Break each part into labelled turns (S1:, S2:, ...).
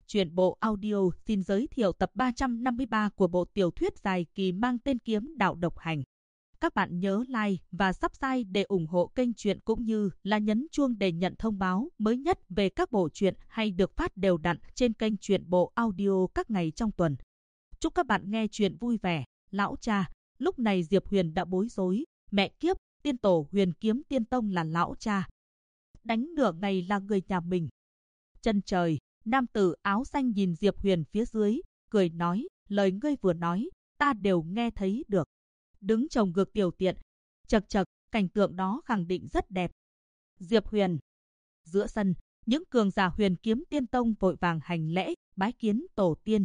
S1: Truyện bộ audio xin giới thiệu tập 353 của bộ tiểu thuyết dài kỳ mang tên Kiếm Đạo Độc Hành. Các bạn nhớ like và subscribe để ủng hộ kênh truyện cũng như là nhấn chuông để nhận thông báo mới nhất về các bộ truyện hay được phát đều đặn trên kênh truyện bộ audio các ngày trong tuần. Chúc các bạn nghe truyện vui vẻ. Lão cha, lúc này Diệp Huyền đã bối rối. Mẹ kiếp, tiên tổ Huyền Kiếm Tiên Tông là lão cha. Đánh nửa ngày là người nhà mình. Chân trời, nam tử áo xanh nhìn Diệp Huyền phía dưới, cười nói, lời ngươi vừa nói, ta đều nghe thấy được. Đứng chồng ngược tiểu tiện, chật chật, cảnh tượng đó khẳng định rất đẹp. Diệp Huyền. Giữa sân, những cường giả Huyền Kiếm Tiên Tông vội vàng hành lễ, bái kiến tổ tiên.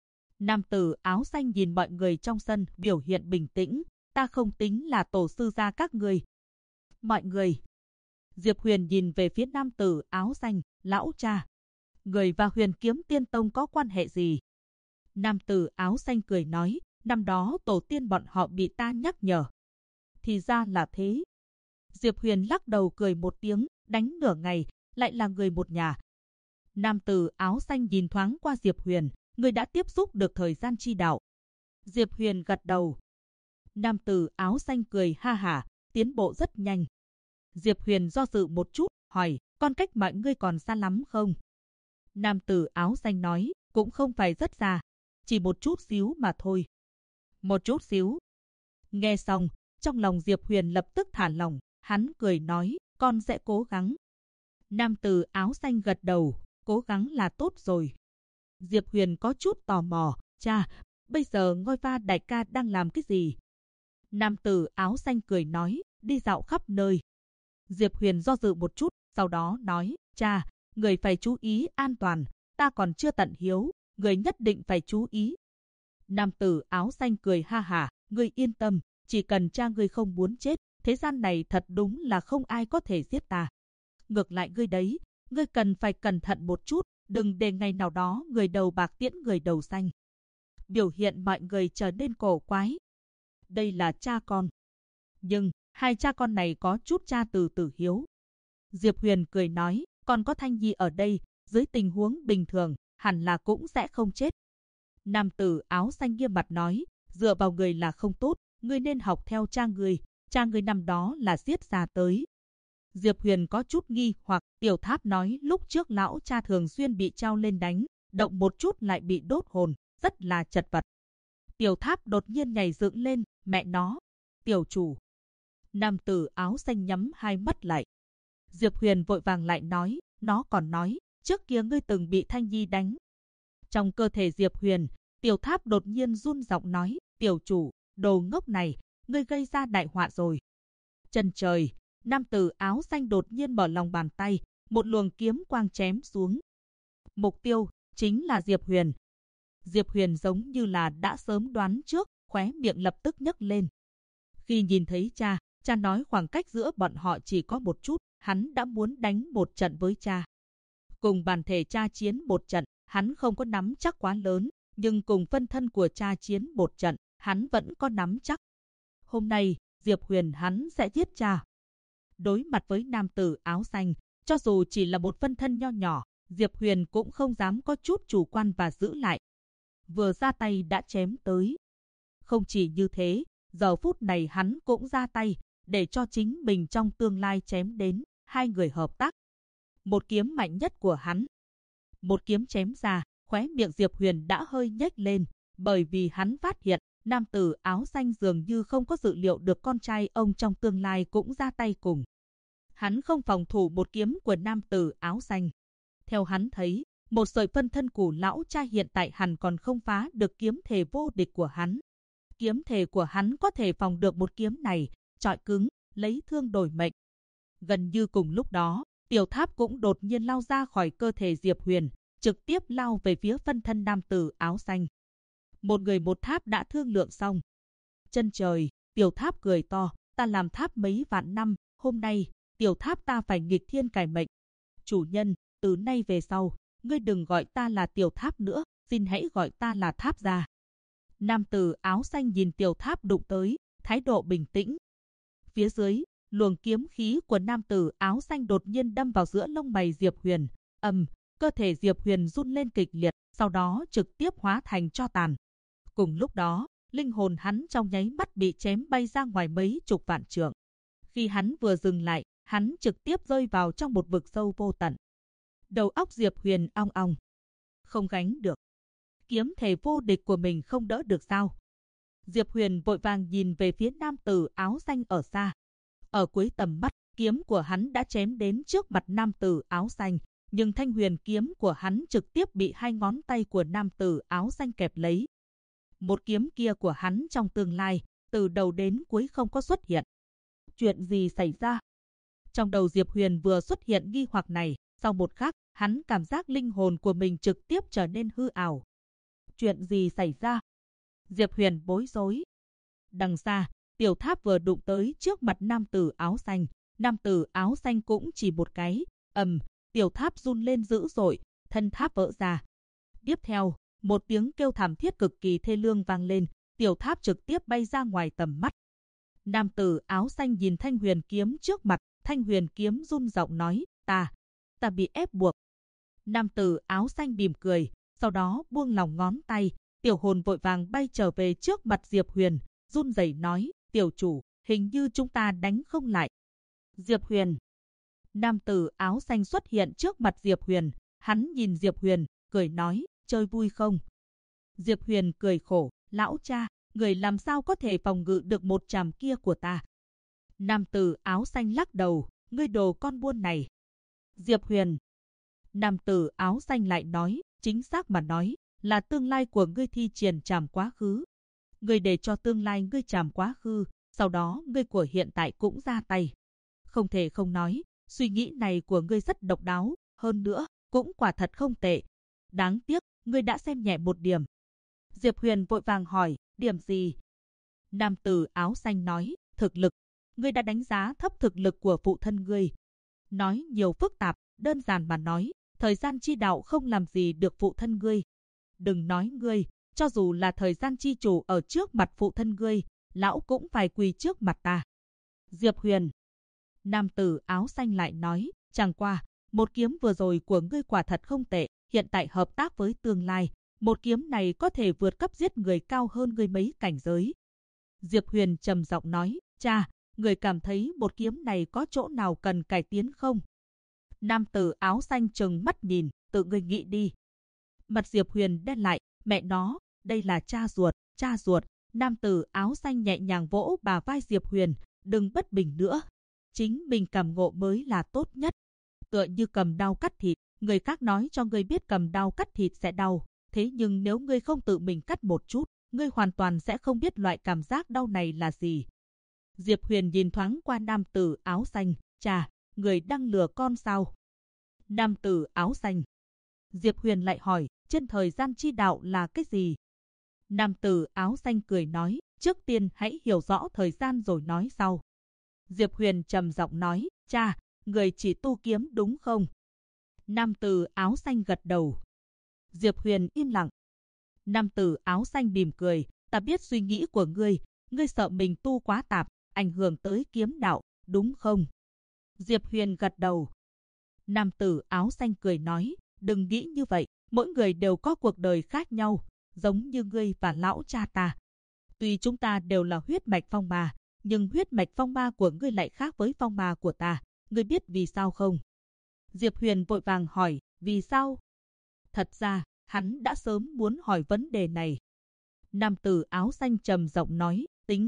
S1: Nam tử áo xanh nhìn mọi người trong sân, biểu hiện bình tĩnh, ta không tính là tổ sư gia các ngươi. Mọi người. Diệp Huyền nhìn về phía nam tử áo xanh, lão cha. Người và Huyền Kiếm Tiên Tông có quan hệ gì? Nam tử áo xanh cười nói, năm đó tổ tiên bọn họ bị ta nhắc nhở. Thì ra là thế. Diệp Huyền lắc đầu cười một tiếng, đánh nửa ngày, lại là người một nhà. Nam tử áo xanh nhìn thoáng qua Diệp Huyền, người đã tiếp xúc được thời gian chi đạo. Diệp Huyền gật đầu. Nam tử áo xanh cười ha hả, tiến bộ rất nhanh. Diệp Huyền do dự một chút, hỏi, con cách mọi ngươi còn xa lắm không? Nam tử áo xanh nói, cũng không phải rất xa, chỉ một chút xíu mà thôi. Một chút xíu. Nghe xong, trong lòng Diệp Huyền lập tức thả lỏng, hắn cười nói, con sẽ cố gắng. Nam tử áo xanh gật đầu, cố gắng là tốt rồi. Diệp Huyền có chút tò mò, cha, bây giờ Ngôi Va đại ca đang làm cái gì? Nam tử áo xanh cười nói, đi dạo khắp nơi. Diệp Huyền do dự một chút, sau đó nói, cha, người phải chú ý an toàn, ta còn chưa tận hiếu, người nhất định phải chú ý. Nam tử áo xanh cười ha hả, ngươi yên tâm, chỉ cần cha ngươi không muốn chết, thế gian này thật đúng là không ai có thể giết ta. Ngược lại ngươi đấy, ngươi cần phải cẩn thận một chút, đừng để ngày nào đó người đầu bạc tiễn người đầu xanh. Biểu hiện mọi người trở nên cổ quái. Đây là cha con. Nhưng, hai cha con này có chút cha từ tử hiếu. Diệp Huyền cười nói, còn có Thanh Nhi ở đây, dưới tình huống bình thường, hẳn là cũng sẽ không chết. Nam tử áo xanh nghiêm mặt nói, dựa vào người là không tốt, ngươi nên học theo cha ngươi năm đó là giết ra tới. Diệp Huyền có chút nghi hoặc, Tiểu Tháp nói lúc trước lão cha thường xuyên bị treo lên đánh, động một chút lại bị đốt hồn, rất là chật vật. Tiểu Tháp đột nhiên nhảy dựng lên, mẹ nó, tiểu chủ. Nam tử áo xanh nhắm hai mắt lại. Diệp Huyền vội vàng lại nói, nó còn nói, trước kia ngươi từng bị Thanh Nhi đánh. Trong cơ thể Diệp Huyền, Tiểu Tháp đột nhiên run giọng nói, tiểu chủ, đồ ngốc này, ngươi gây ra đại họa rồi. Chân trời, nam tử áo xanh đột nhiên mở lòng bàn tay, một luồng kiếm quang chém xuống. Mục tiêu chính là Diệp Huyền. Diệp Huyền giống như là đã sớm đoán trước, khóe miệng lập tức nhấc lên. Khi nhìn thấy cha nói khoảng cách giữa bọn họ chỉ có một chút, hắn đã muốn đánh một trận với cha. Cùng bản thể cha chiến một trận, hắn không có nắm chắc quá lớn, nhưng cùng phân thân của cha chiến một trận, hắn vẫn có nắm chắc. Hôm nay, Diệp Huyền hắn sẽ giết cha. Đối mặt với nam tử áo xanh, cho dù chỉ là một phân thân nho nhỏ, Diệp Huyền cũng không dám có chút chủ quan và giữ lại. Vừa ra tay đã chém tới. Không chỉ như thế, giờ phút này hắn cũng ra tay, để cho chính mình trong tương lai chém đến, hai người hợp tác. Một kiếm mạnh nhất của hắn. Một kiếm chém ra, khóe miệng Diệp Huyền đã hơi nhếch lên, bởi vì hắn phát hiện, nam tử áo xanh dường như không có dự liệu được con trai ông trong tương lai cũng ra tay cùng. Hắn không phòng thủ một kiếm của nam tử áo xanh. Theo hắn thấy, một sợi phân thân của lão cha hiện tại hẳn còn không phá được kiếm thể vô địch của hắn. Kiếm thể của hắn có thể phòng được một kiếm này, chọi cứng, lấy thương đổi mệnh. Gần như cùng lúc đó, Tiểu Tháp cũng đột nhiên lao ra khỏi cơ thể Diệp Huyền, trực tiếp lao về phía phân thân nam tử áo xanh. Một người một tháp đã thương lượng xong. Chân trời, Tiểu Tháp cười to, ta làm tháp mấy vạn năm, hôm nay, Tiểu Tháp ta phải nghịch thiên cải mệnh. Chủ nhân, từ nay về sau, ngươi đừng gọi ta là Tiểu Tháp nữa, xin hãy gọi ta là Tháp gia. Nam tử áo xanh nhìn Tiểu Tháp đụng tới, thái độ bình tĩnh. Phía dưới, luồng kiếm khí của nam tử áo xanh đột nhiên đâm vào giữa lông mày Diệp Huyền, cơ thể Diệp Huyền run lên kịch liệt, sau đó trực tiếp hóa thành tro tàn. Cùng lúc đó, linh hồn hắn trong nháy mắt bị chém bay ra ngoài mấy chục vạn trượng. Khi hắn vừa dừng lại, hắn trực tiếp rơi vào trong một vực sâu vô tận. Đầu óc Diệp Huyền ong ong. Không gánh được. Kiếm thể vô địch của mình không đỡ được sao? Diệp Huyền vội vàng nhìn về phía nam tử áo xanh ở xa. Ở cuối tầm mắt, kiếm của hắn đã chém đến trước mặt nam tử áo xanh, nhưng thanh huyền kiếm của hắn trực tiếp bị hai ngón tay của nam tử áo xanh kẹp lấy. Một kiếm kia của hắn trong tương lai, từ đầu đến cuối không có xuất hiện. Chuyện gì xảy ra? Trong đầu Diệp Huyền vừa xuất hiện nghi hoặc này, sau một khắc, hắn cảm giác linh hồn của mình trực tiếp trở nên hư ảo. Chuyện gì xảy ra? Diệp Huyền bối rối. Đằng xa, tiểu tháp vừa đụng tới trước mặt nam tử áo xanh. Nam tử áo xanh cũng chỉ một cái, tiểu tháp run lên dữ dội, thân tháp vỡ ra. Tiếp theo, một tiếng kêu thảm thiết cực kỳ thê lương vang lên, tiểu tháp trực tiếp bay ra ngoài tầm mắt. Nam tử áo xanh nhìn thanh huyền kiếm trước mặt, thanh huyền kiếm run giọng nói, ta bị ép buộc. Nam tử áo xanh mỉm cười, sau đó buông lỏng ngón tay, tiểu hồn vội vàng bay trở về trước mặt Diệp Huyền, run rẩy nói, tiểu chủ, hình như chúng ta đánh không lại. Diệp Huyền. Nam tử áo xanh xuất hiện trước mặt Diệp Huyền, hắn nhìn Diệp Huyền, cười nói, chơi vui không? Diệp Huyền cười khổ, lão cha, người làm sao có thể phòng ngự được một trảm kia của ta? Nam tử áo xanh lắc đầu, ngươi đồ con buôn này. Diệp Huyền. Nam tử áo xanh lại nói, chính xác mà nói, là tương lai của ngươi thi triển trảm quá khứ. Ngươi để cho tương lai ngươi trảm quá khứ, sau đó ngươi của hiện tại cũng ra tay. Không thể không nói, suy nghĩ này của ngươi rất độc đáo, hơn nữa, cũng quả thật không tệ. Đáng tiếc, ngươi đã xem nhẹ một điểm. Diệp Huyền vội vàng hỏi, điểm gì? Nam tử áo xanh nói, thực lực. Ngươi đã đánh giá thấp thực lực của phụ thân ngươi. Nói nhiều phức tạp, đơn giản mà nói, thời gian chi đạo không làm gì được phụ thân ngươi. Đừng nói ngươi, cho dù là thời gian chi chủ ở trước mặt phụ thân ngươi, lão cũng phải quỳ trước mặt ta. Diệp Huyền. Nam tử áo xanh lại nói, chẳng qua, một kiếm vừa rồi của ngươi quả thật không tệ, hiện tại hợp tác với tương lai, một kiếm này có thể vượt cấp giết người cao hơn ngươi mấy cảnh giới. Diệp Huyền trầm giọng nói, cha, người cảm thấy một kiếm này có chỗ nào cần cải tiến không? Nam tử áo xanh trừng mắt nhìn, tự ngươi nghĩ đi. Mặt Diệp Huyền đen lại, mẹ nó, đây là cha ruột. Nam tử áo xanh nhẹ nhàng vỗ bà vai Diệp Huyền, đừng bất bình nữa. Chính mình cảm ngộ mới là tốt nhất. Tựa như cầm đao cắt thịt, người khác nói cho ngươi biết cầm đao cắt thịt sẽ đau. Thế nhưng nếu ngươi không tự mình cắt một chút, ngươi hoàn toàn sẽ không biết loại cảm giác đau này là gì. Diệp Huyền nhìn thoáng qua nam tử áo xanh, cha, người đang lừa con sao? Nam tử áo xanh. Diệp Huyền lại hỏi, trên thời gian chi đạo là cái gì? Nam tử áo xanh cười nói, trước tiên hãy hiểu rõ thời gian rồi nói sau. Diệp Huyền trầm giọng nói, cha, người chỉ tu kiếm đúng không? Nam tử áo xanh gật đầu. Diệp Huyền im lặng. Nam tử áo xanh mỉm cười, ta biết suy nghĩ của ngươi sợ mình tu quá tạp, ảnh hưởng tới kiếm đạo, đúng không? Diệp Huyền gật đầu. Nam tử áo xanh cười nói, đừng nghĩ như vậy, mỗi người đều có cuộc đời khác nhau, giống như ngươi và lão cha ta. Tuy chúng ta đều là huyết mạch phong ma, nhưng huyết mạch phong ma của ngươi lại khác với phong ma của ta, ngươi biết vì sao không? Diệp Huyền vội vàng hỏi, vì sao? Thật ra, hắn đã sớm muốn hỏi vấn đề này. Nam tử áo xanh trầm giọng nói,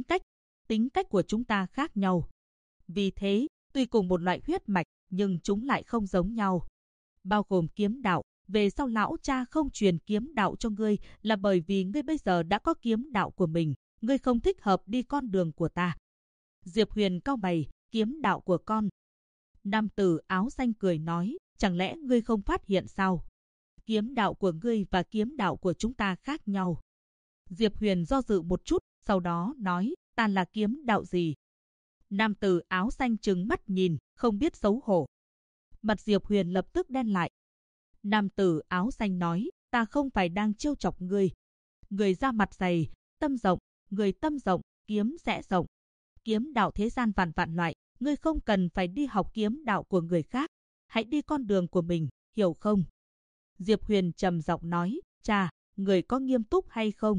S1: tính cách của chúng ta khác nhau. Vì thế, tuy cùng một loại huyết mạch, nhưng chúng lại không giống nhau. Bao gồm kiếm đạo, về sau lão cha không truyền kiếm đạo cho ngươi là bởi vì ngươi bây giờ đã có kiếm đạo của mình, ngươi không thích hợp đi con đường của ta. Diệp Huyền cau mày, kiếm đạo của con. Nam tử áo xanh cười nói, chẳng lẽ ngươi không phát hiện sao? Kiếm đạo của ngươi và kiếm đạo của chúng ta khác nhau. Diệp Huyền do dự một chút, sau đó nói, ta là kiếm đạo gì? Nam tử áo xanh trừng mắt nhìn, không biết xấu hổ. Mặt Diệp Huyền lập tức đen lại. Nam tử áo xanh nói, ta không phải đang trêu chọc ngươi. Người ra mặt dày, tâm rộng, người tâm rộng, kiếm sẽ rộng. Kiếm đạo thế gian vạn vạn loại, ngươi không cần phải đi học kiếm đạo của người khác. Hãy đi con đường của mình, hiểu không? Diệp Huyền trầm giọng nói, cha, người có nghiêm túc hay không?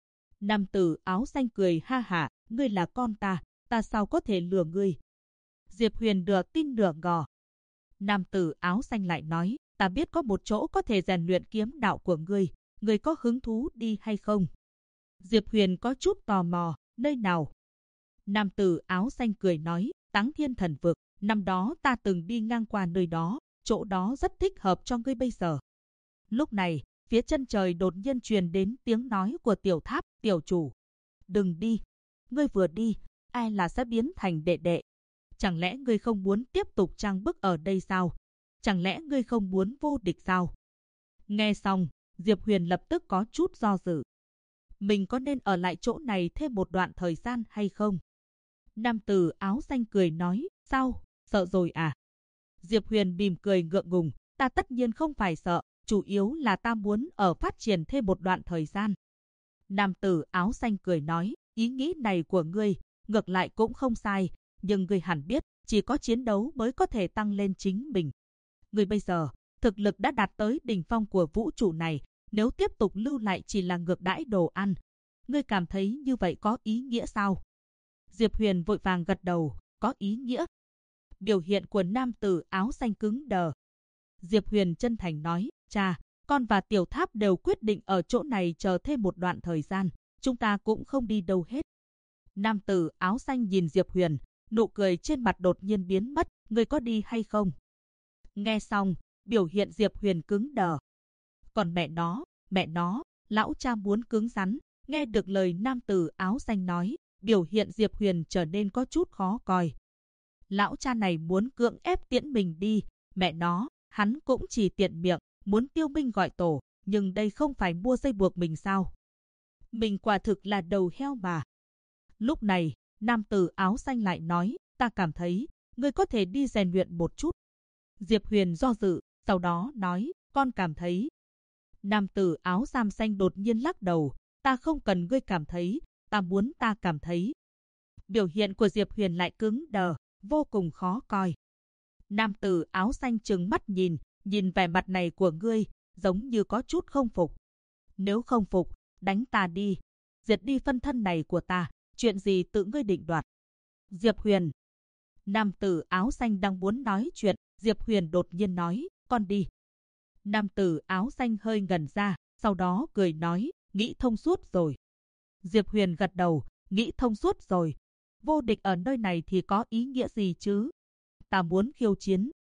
S1: Nam tử áo xanh cười ha hả, ngươi là con ta sao có thể lừa ngươi? Diệp Huyền nửa tin nửa ngờ. Nam tử áo xanh lại nói, ta biết có một chỗ có thể rèn luyện kiếm đạo của ngươi có hứng thú đi hay không? Diệp Huyền có chút tò mò, nơi nào? Nam tử áo xanh cười nói, Táng Thiên Thần Vực, năm đó ta từng đi ngang qua nơi đó, chỗ đó rất thích hợp cho ngươi bây giờ. Lúc này, phía chân trời đột nhiên truyền đến tiếng nói của Tiểu Tháp, tiểu chủ. Đừng đi, ngươi vừa đi, ai là sẽ biến thành đệ đệ. Chẳng lẽ ngươi không muốn tiếp tục trang bức ở đây sao? Chẳng lẽ ngươi không muốn vô địch sao? Nghe xong, Diệp Huyền lập tức có chút do dự. Mình có nên ở lại chỗ này thêm một đoạn thời gian hay không? Nam tử áo xanh cười nói, sao, sợ rồi à? Diệp Huyền mỉm cười ngượng ngùng, ta tất nhiên không phải sợ, chủ yếu là ta muốn ở phát triển thêm một đoạn thời gian. Nam tử áo xanh cười nói, ý nghĩ này của ngươi, ngược lại cũng không sai, nhưng ngươi hẳn biết, chỉ có chiến đấu mới có thể tăng lên chính mình. Ngươi bây giờ, thực lực đã đạt tới đỉnh phong của vũ trụ này, nếu tiếp tục lưu lại chỉ là ngược đãi đồ ăn. Ngươi cảm thấy như vậy có ý nghĩa sao? Diệp Huyền vội vàng gật đầu, có ý nghĩa. Biểu hiện của nam tử áo xanh cứng đờ. Diệp Huyền chân thành nói, cha, con và Tiểu Tháp đều quyết định ở chỗ này chờ thêm một đoạn thời gian, chúng ta cũng không đi đâu hết. Nam tử áo xanh nhìn Diệp Huyền, nụ cười trên mặt đột nhiên biến mất, ngươi có đi hay không? Nghe xong, biểu hiện Diệp Huyền cứng đờ. Còn mẹ nó, lão cha muốn cứng rắn, nghe được lời nam tử áo xanh nói, biểu hiện Diệp Huyền trở nên có chút khó coi. Lão cha này muốn cưỡng ép tiễn mình đi, mẹ nó, hắn cũng chỉ tiện miệng, muốn tiêu binh gọi tổ, nhưng đây không phải mua dây buộc mình sao? Mình quả thực là đầu heo mà. Lúc này, nam tử áo xanh lại nói, ta cảm thấy, ngươi có thể đi rèn luyện một chút. Diệp Huyền do dự, sau đó nói, con cảm thấy. Nam tử áo xám xanh đột nhiên lắc đầu, ta không cần ngươi cảm thấy, ta muốn ta cảm thấy. Biểu hiện của Diệp Huyền lại cứng đờ, vô cùng khó coi. Nam tử áo xanh trừng mắt nhìn vẻ mặt này của ngươi, giống như có chút không phục. Nếu không phục, đánh ta đi, diệt đi phân thân này của ta, chuyện gì tự ngươi định đoạt. Diệp Huyền. Nam tử áo xanh đang muốn nói chuyện, Diệp Huyền đột nhiên nói, con đi. Nam tử áo xanh hơi ngẩn ra, sau đó cười nói, nghĩ thông suốt rồi. Diệp Huyền gật đầu, nghĩ thông suốt rồi. Vô địch ở nơi này thì có ý nghĩa gì chứ? Ta muốn khiêu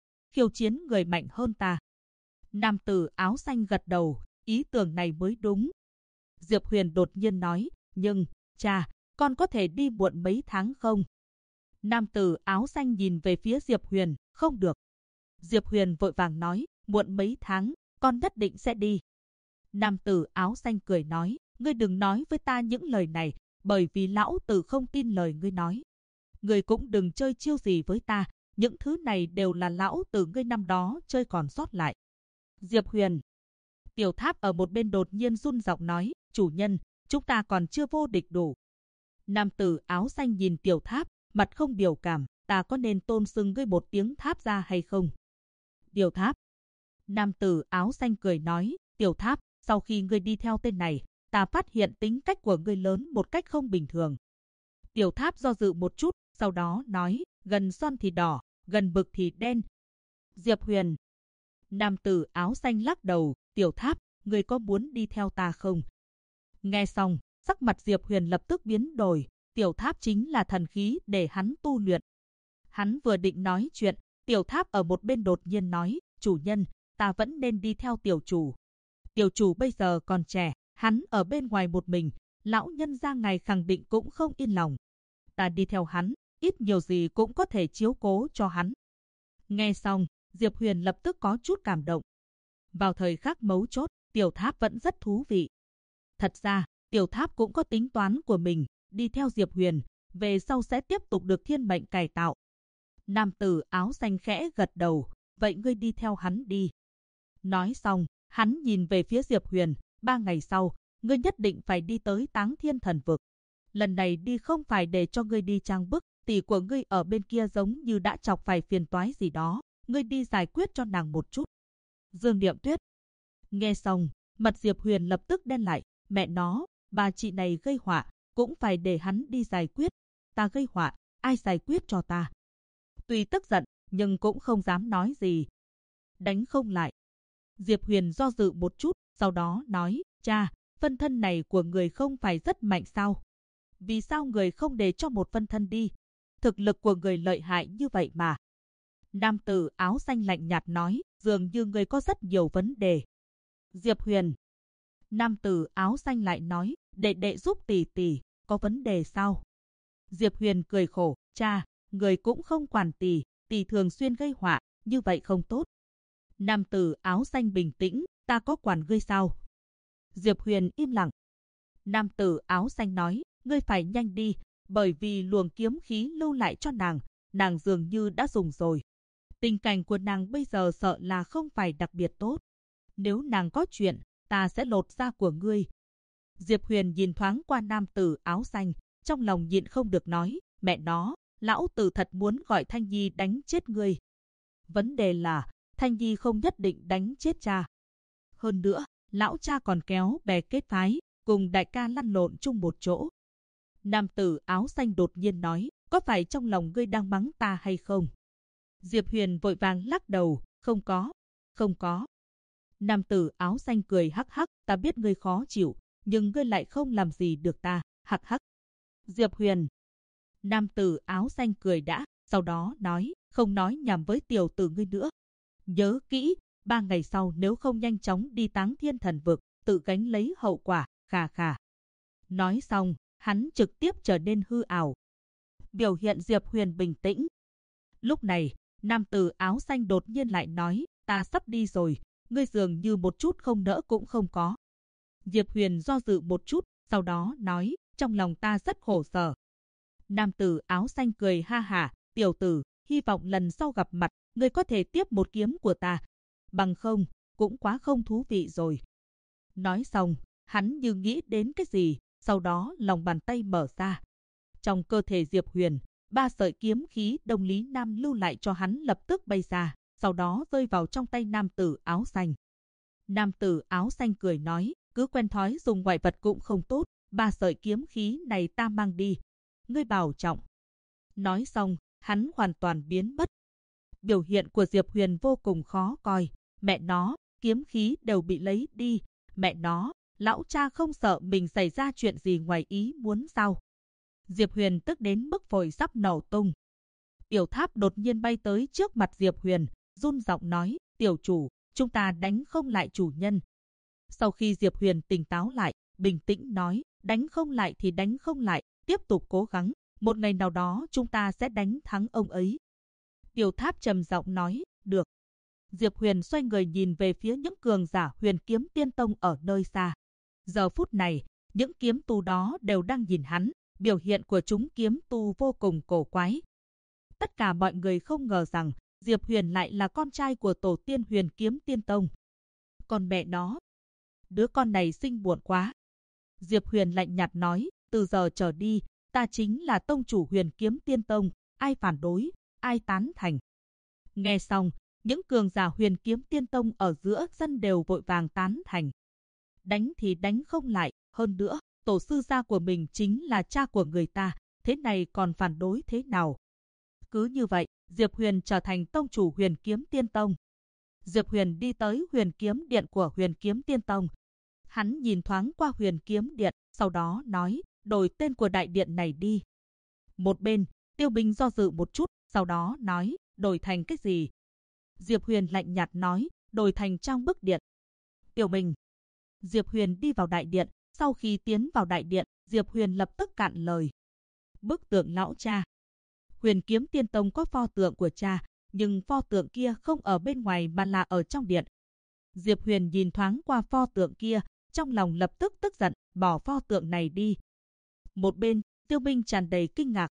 S1: chiến người mạnh hơn ta. Nam tử áo xanh gật đầu, ý tưởng này mới đúng. Diệp Huyền đột nhiên nói, nhưng, cha, con có thể đi muộn mấy tháng không? Nam tử áo xanh nhìn về phía Diệp Huyền, không được. Diệp Huyền vội vàng nói, muộn mấy tháng, con nhất định sẽ đi. Nam tử áo xanh cười nói, ngươi đừng nói với ta những lời này, bởi vì lão tử không tin lời ngươi nói. Ngươi cũng đừng chơi chiêu gì với ta, những thứ này đều là lão tử ngươi năm đó chơi còn sót lại. Diệp Huyền. Tiểu Tháp ở một bên đột nhiên run giọng nói, chủ nhân, chúng ta còn chưa vô địch đủ. Nam tử áo xanh nhìn Tiểu Tháp, mặt không biểu cảm, ta có nên tôn xưng ngươi một tiếng Tháp ra hay không? Tiểu Tháp. Nam tử áo xanh cười nói, Tiểu Tháp, sau khi ngươi đi theo tên này, ta phát hiện tính cách của ngươi lớn một cách không bình thường. Tiểu Tháp do dự một chút, sau đó nói, gần son thì đỏ, gần bực thì đen. Diệp Huyền. Nam tử áo xanh lắc đầu, Tiểu Tháp, ngươi có muốn đi theo ta không? Nghe xong, sắc mặt Diệp Huyền lập tức biến đổi, Tiểu Tháp chính là thần khí để hắn tu luyện. Hắn vừa định nói chuyện, Tiểu Tháp ở một bên đột nhiên nói, chủ nhân, ta vẫn nên đi theo tiểu chủ. Tiểu chủ bây giờ còn trẻ, hắn ở bên ngoài một mình, lão nhân gia ngày khẳng định cũng không yên lòng. Ta đi theo hắn, ít nhiều gì cũng có thể chiếu cố cho hắn. Nghe xong, Diệp Huyền lập tức có chút cảm động. Vào thời khắc mấu chốt, Tiểu Tháp vẫn rất thú vị. Thật ra, Tiểu Tháp cũng có tính toán của mình, đi theo Diệp Huyền, về sau sẽ tiếp tục được thiên mệnh cải tạo. Nam tử áo xanh khẽ gật đầu, vậy ngươi đi theo hắn đi. Nói xong, hắn nhìn về phía Diệp Huyền, 3 ngày sau, ngươi nhất định phải đi tới Táng Thiên Thần Vực. Lần này đi không phải để cho ngươi đi trang bức, tỷ của ngươi ở bên kia giống như đã chọc phải phiền toái gì đó, ngươi đi giải quyết cho nàng một chút. Dương Niệm Tuyết. Nghe xong, mặt Diệp Huyền lập tức đen lại. Mẹ nó, bà chị này gây họa, cũng phải để hắn đi giải quyết. Ta gây họa, ai giải quyết cho ta? Tuy tức giận, nhưng cũng không dám nói gì. Đánh không lại. Diệp Huyền do dự một chút, sau đó nói, cha, phân thân này của người không phải rất mạnh sao? Vì sao người không để cho một phân thân đi? Thực lực của người lợi hại như vậy mà. Nam tử áo xanh lạnh nhạt nói, dường như người có rất nhiều vấn đề. Diệp Huyền. Nam tử áo xanh lại nói, đệ giúp tỷ tỷ, có vấn đề sao? Diệp Huyền cười khổ, cha, người cũng không quản tỷ thường xuyên gây họa, như vậy không tốt. Nam tử áo xanh bình tĩnh, ta có quản ngươi sao? Diệp Huyền im lặng. Nam tử áo xanh nói, ngươi phải nhanh đi, bởi vì luồng kiếm khí lưu lại cho nàng dường như đã dùng rồi. Tình cảnh của nàng bây giờ sợ là không phải đặc biệt tốt. Nếu nàng có chuyện, ta sẽ lột da của ngươi. Diệp Huyền nhìn thoáng qua nam tử áo xanh, trong lòng nhịn không được nói, mẹ nó, lão tử thật muốn gọi Thanh Nhi đánh chết ngươi. Vấn đề là, Thanh Nhi không nhất định đánh chết cha. Hơn nữa, lão cha còn kéo bè kết phái, cùng đại ca lăn lộn chung một chỗ. Nam tử áo xanh đột nhiên nói, có phải trong lòng ngươi đang mắng ta hay không? Diệp Huyền vội vàng lắc đầu, không có. Nam tử áo xanh cười hắc hắc, ta biết ngươi khó chịu, nhưng ngươi lại không làm gì được ta, hắc hắc. Diệp Huyền. Nam tử áo xanh cười đã, sau đó nói, không nói nhảm với tiểu tử ngươi nữa. Nhớ kỹ, 3 ngày sau nếu không nhanh chóng đi Táng Thiên Thần Vực, tự gánh lấy hậu quả, khà khà. Nói xong, hắn trực tiếp trở nên hư ảo. Biểu hiện Diệp Huyền bình tĩnh. Lúc này, nam tử áo xanh đột nhiên lại nói, ta sắp đi rồi, ngươi dường như một chút không nỡ cũng không có. Diệp Huyền do dự một chút, sau đó nói, trong lòng ta rất khổ sở. Nam tử áo xanh cười ha hả, tiểu tử, hy vọng lần sau gặp mặt, ngươi có thể tiếp một kiếm của ta. Bằng không, cũng quá không thú vị rồi. Nói xong, hắn như nghĩ đến cái gì, sau đó lòng bàn tay mở ra. Trong cơ thể Diệp Huyền, 3 sợi kiếm khí Đông Lý Nam lưu lại cho hắn lập tức bay ra, sau đó rơi vào trong tay nam tử áo xanh. Nam tử áo xanh cười nói, cứ quen thói dùng ngoại vật cũng không tốt, 3 sợi kiếm khí này ta mang đi. Ngươi bảo trọng. Nói xong, hắn hoàn toàn biến mất. Biểu hiện của Diệp Huyền vô cùng khó coi. Mẹ nó, kiếm khí đều bị lấy đi. Mẹ nó, lão cha không sợ mình xảy ra chuyện gì ngoài ý muốn sao? Diệp Huyền tức đến mức phổi sắp nổ tung. Tiểu Tháp đột nhiên bay tới trước mặt Diệp Huyền, run giọng nói, tiểu chủ, chúng ta đánh không lại chủ nhân. Sau khi Diệp Huyền tỉnh táo lại, bình tĩnh nói, đánh không lại thì đánh không lại, tiếp tục cố gắng, một ngày nào đó chúng ta sẽ đánh thắng ông ấy. Tiểu Tháp trầm giọng nói, được. Diệp Huyền xoay người nhìn về phía những cường giả Huyền Kiếm Tiên Tông ở nơi xa. Giờ phút này, những kiếm tu đó đều đang nhìn hắn, biểu hiện của chúng kiếm tu vô cùng cổ quái. Tất cả mọi người không ngờ rằng Diệp Huyền lại là con trai của tổ tiên Huyền Kiếm Tiên Tông. Còn mẹ nó, đứa con này sinh buồn quá. Diệp Huyền lạnh nhạt nói, từ giờ trở đi, ta chính là tông chủ Huyền Kiếm Tiên Tông, ai phản đối, ai tán thành. Nghe xong, những cường giả Huyền Kiếm Tiên Tông ở giữa sân đều vội vàng tán thành. Đánh thì đánh không lại, hơn nữa, tổ sư gia của mình chính là cha của người ta, thế này còn phản đối thế nào? Cứ như vậy, Diệp Huyền trở thành tông chủ Huyền Kiếm Tiên Tông. Diệp Huyền đi tới Huyền Kiếm Điện của Huyền Kiếm Tiên Tông. Hắn nhìn thoáng qua Huyền Kiếm Điện, sau đó nói, đổi tên của đại điện này đi. Một bên, Tiêu Bình do dự một chút, sau đó nói, đổi thành cái gì? Diệp Huyền lạnh nhạt nói, đổi thành Trang Bức Điện. Tiêu Bình. Diệp Huyền đi vào đại điện, sau khi tiến vào đại điện, Diệp Huyền lập tức cạn lời. Bức tượng lão cha. Huyền Kiếm Tiên Tông có pho tượng của cha, nhưng pho tượng kia không ở bên ngoài mà là ở trong điện. Diệp Huyền nhìn thoáng qua pho tượng kia, trong lòng lập tức tức giận, bỏ pho tượng này đi. Một bên, Tiêu Bình tràn đầy kinh ngạc,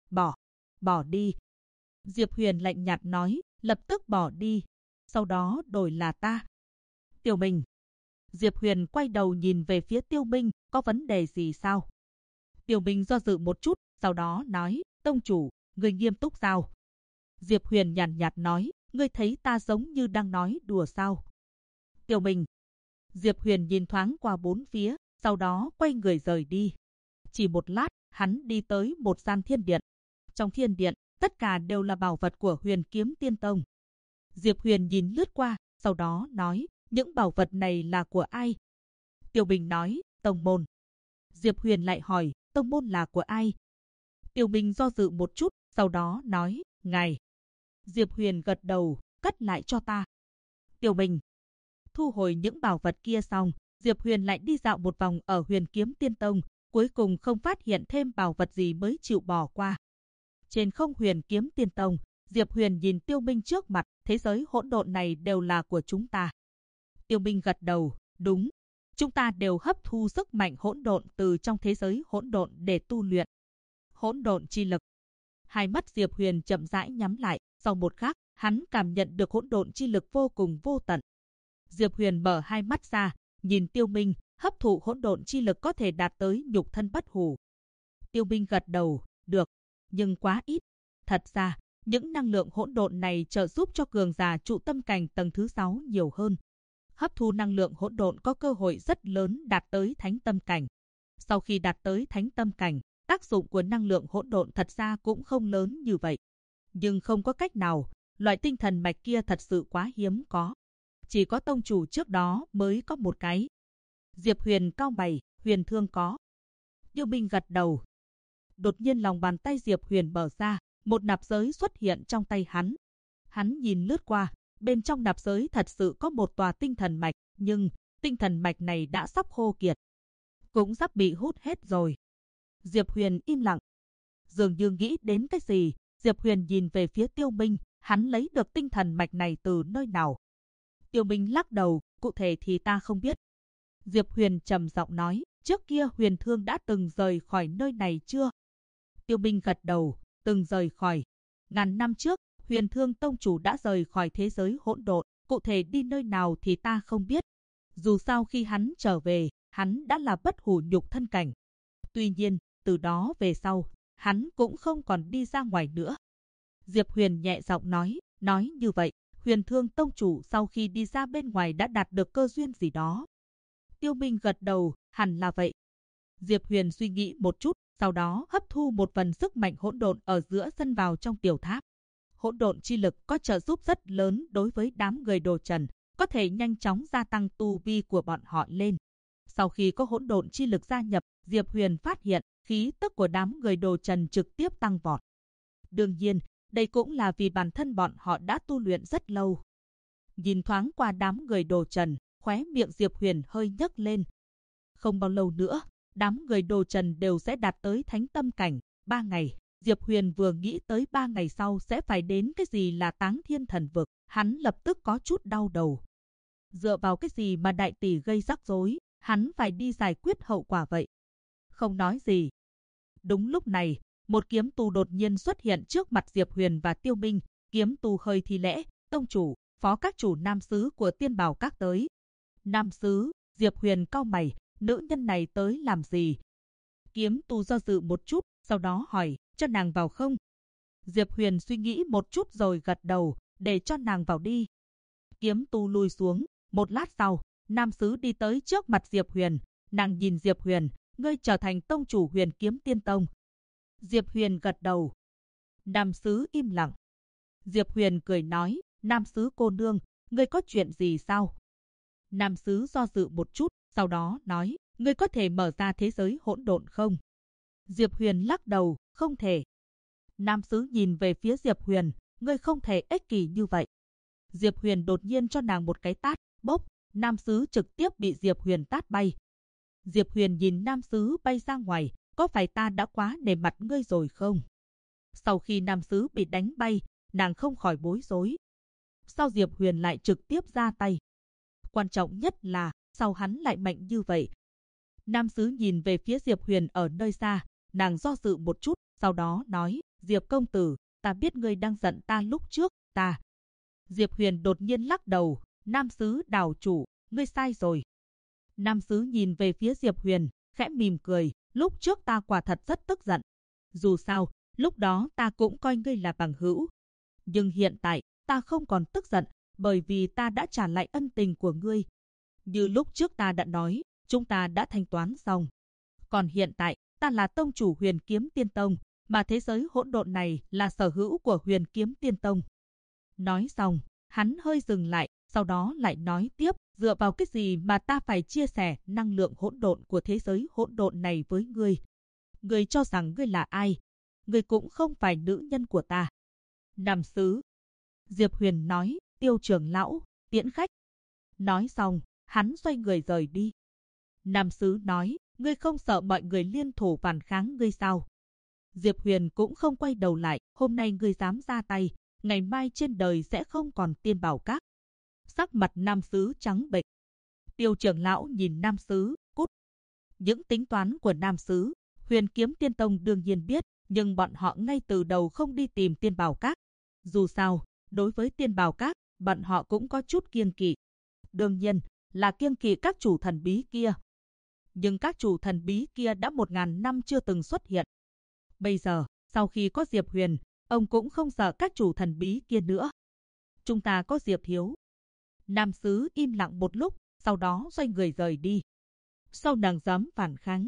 S1: bỏ đi. Diệp Huyền lạnh nhạt nói, lập tức bỏ đi, sau đó đổi là ta. Tiêu Bình. Diệp Huyền quay đầu nhìn về phía Tiêu Bình, có vấn đề gì sao? Tiêu Bình do dự một chút, sau đó nói, tông chủ, người nghiêm túc sao? Diệp Huyền nhàn nhạt nói, ngươi thấy ta giống như đang nói đùa sao? Tiêu Bình. Diệp Huyền nhìn thoáng qua bốn phía, sau đó quay người rời đi. Chỉ một lát, hắn đi tới một gian thiên điện. Trong thiên điện, tất cả đều là bảo vật của Huyền Kiếm Tiên Tông. Diệp Huyền nhìn lướt qua, sau đó nói, những bảo vật này là của ai? Tiêu Bình nói, tông môn. Diệp Huyền lại hỏi, tông môn là của ai? Tiêu Bình do dự một chút, sau đó nói, ngài. Diệp Huyền gật đầu, cất lại cho ta. Tiêu Bình thu hồi những bảo vật kia xong, Diệp Huyền lại đi dạo một vòng ở Huyền Kiếm Tiên Tông, cuối cùng không phát hiện thêm bảo vật gì mới chịu bỏ qua. Trên không Huyền Kiếm Tiên Tông, Diệp Huyền nhìn Tiêu Minh trước mặt, thế giới hỗn độn này đều là của chúng ta. Tiêu Minh gật đầu, đúng. Chúng ta đều hấp thu sức mạnh hỗn độn từ trong thế giới hỗn độn để tu luyện. Hỗn độn chi lực. Hai mắt Diệp Huyền chậm rãi nhắm lại, sau một khắc, hắn cảm nhận được hỗn độn chi lực vô cùng vô tận. Diệp Huyền mở hai mắt ra, nhìn Tiêu Minh, hấp thụ hỗn độn chi lực có thể đạt tới nhục thân bất hủ. Tiêu Minh gật đầu, được, nhưng quá ít. Thật ra, những năng lượng hỗn độn này trợ giúp cho cường giả trụ tâm cảnh tầng thứ 6 nhiều hơn. Hấp thu năng lượng hỗn độn có cơ hội rất lớn đạt tới thánh tâm cảnh. Sau khi đạt tới thánh tâm cảnh, tác dụng của năng lượng hỗn độn thật ra cũng không lớn như vậy. Nhưng không có cách nào, loại tinh thần mạch kia thật sự quá hiếm có. Chỉ có tông chủ trước đó mới có một cái. Diệp Huyền cau mày, Huyền Thương có. Tiêu Minh gật đầu. Đột nhiên lòng bàn tay Diệp Huyền mở ra, một nạp giới xuất hiện trong tay hắn. Hắn nhìn lướt qua, bên trong nạp giới thật sự có một tòa tinh thần mạch, nhưng tinh thần mạch này đã sắp khô kiệt. Cũng sắp bị hút hết rồi. Diệp Huyền im lặng. Dường như nghĩ đến cái gì, Diệp Huyền nhìn về phía Tiêu Minh, hắn lấy được tinh thần mạch này từ nơi nào? Tiêu Minh lắc đầu, cụ thể thì ta không biết. Diệp Huyền trầm giọng nói, trước kia Huyền Thương đã từng rời khỏi nơi này chưa? Tiêu Minh gật đầu, từng rời khỏi. Ngàn năm trước, Huyền Thương tông chủ đã rời khỏi thế giới hỗn độn, cụ thể đi nơi nào thì ta không biết. Dù sao khi hắn trở về, hắn đã là bất hủ nhục thân cảnh. Tuy nhiên, từ đó về sau, hắn cũng không còn đi ra ngoài nữa. Diệp Huyền nhẹ giọng nói như vậy, Huyền Thương tông chủ sau khi đi ra bên ngoài đã đạt được cơ duyên gì đó. Tiêu Minh gật đầu, hẳn là vậy. Diệp Huyền suy nghĩ một chút, sau đó hấp thu một phần sức mạnh hỗn độn ở giữa sân vào trong tiểu tháp. Hỗn độn chi lực có trợ giúp rất lớn đối với đám người đồ trần, có thể nhanh chóng gia tăng tu vi của bọn họ lên. Sau khi có hỗn độn chi lực gia nhập, Diệp Huyền phát hiện khí tức của đám người đồ trần trực tiếp tăng vọt. Đương nhiên, đây cũng là vì bản thân bọn họ đã tu luyện rất lâu. Nhìn thoáng qua đám người đồ trần, khóe miệng Diệp Huyền hơi nhấc lên. Không bao lâu nữa, đám người đồ trần đều sẽ đạt tới thánh tâm cảnh. 3 ngày, Diệp Huyền vừa nghĩ tới 3 ngày sau sẽ phải đến cái gì là Táng Thiên Thần Vực, hắn lập tức có chút đau đầu. Dựa vào cái gì mà đại tỷ gây rắc rối, hắn phải đi giải quyết hậu quả vậy? Không nói gì. Đúng lúc này, một kiếm tu đột nhiên xuất hiện trước mặt Diệp Huyền và Tiêu Minh. Kiếm tu hơi thi lễ, tông chủ, phó các chủ nam sứ của Tiên Bảo Các tới. Nam sứ? Diệp Huyền cau mày, nữ nhân này tới làm gì? Kiếm tu do dự một chút, sau đó hỏi, cho nàng vào không? Diệp Huyền suy nghĩ một chút rồi gật đầu, để cho nàng vào đi. Kiếm tu lùi xuống, một lát sau, nam sứ đi tới trước mặt Diệp Huyền. Nàng nhìn Diệp Huyền, ngươi trở thành tông chủ Huyền Kiếm Tiên Tông. Diệp Huyền gật đầu. Nam sứ im lặng. Diệp Huyền cười nói, nam sứ cô nương, ngươi có chuyện gì sao? Nam sứ do dự một chút, sau đó nói, ngươi có thể mở ra thế giới hỗn độn không? Diệp Huyền lắc đầu, không thể. Nam sứ nhìn về phía Diệp Huyền, ngươi không thể ích kỷ như vậy. Diệp Huyền đột nhiên cho nàng một cái tát, bốp, nam sứ trực tiếp bị Diệp Huyền tát bay. Diệp Huyền nhìn nam sứ bay ra ngoài, có phải ta đã quá nể mặt ngươi rồi không? Sau khi nam sứ bị đánh bay, nàng không khỏi bối rối. Sao Diệp Huyền lại trực tiếp ra tay? Quan trọng nhất là, sao hắn lại mạnh như vậy? Nam sứ nhìn về phía Diệp Huyền ở nơi xa, nàng do dự một chút, sau đó nói, Diệp công tử, ta biết ngươi đang giận ta lúc trước, ta. Diệp Huyền đột nhiên lắc đầu, nam sứ đảo chủ, ngươi sai rồi. Nam sứ nhìn về phía Diệp Huyền, khẽ mỉm cười, lúc trước ta quả thật rất tức giận. Dù sao, lúc đó ta cũng coi ngươi là bằng hữu. Nhưng hiện tại, ta không còn tức giận, bởi vì ta đã trả lại ân tình của ngươi. Như lúc trước ta đã nói, chúng ta đã thanh toán xong. Còn hiện tại, ta là tông chủ Huyền Kiếm Tiên Tông, mà thế giới hỗn độn này là sở hữu của Huyền Kiếm Tiên Tông. Nói xong, hắn hơi dừng lại, sau đó lại nói tiếp, dựa vào cái gì mà ta phải chia sẻ năng lượng hỗn độn của thế giới hỗn độn này với ngươi? Ngươi cho rằng ngươi là ai? Ngươi cũng không phải nữ nhân của ta. Nam sứ. Diệp Huyền nói, Tiêu trưởng lão, tiễn khách. Nói xong, hắn xoay người rời đi. Nam sứ nói, ngươi không sợ mọi người liên thủ phản kháng ngươi sao? Diệp Huyền cũng không quay đầu lại, hôm nay ngươi dám ra tay, ngày mai trên đời sẽ không còn tiên bảo các. Sắc mặt nam sứ trắng bệch. Tiêu trưởng lão nhìn nam sứ, cút. Những tính toán của nam sứ, Huyền Kiếm Tiên Tông đương nhiên biết, nhưng bọn họ ngay từ đầu không đi tìm tiên bảo các. Dù sao, đối với tiên bảo các, bọn họ cũng có chút kiêng kỵ. Đương nhiên, là kiêng kỵ các chủ thần bí kia. Nhưng các chủ thần bí kia đã 1000 năm chưa từng xuất hiện. Bây giờ, sau khi có Diệp Huyền, ông cũng không sợ các chủ thần bí kia nữa. Chúng ta có Diệp Thiếu. Nam sứ im lặng một lúc, sau đó xoay người rời đi. Sau nàng dám phản kháng.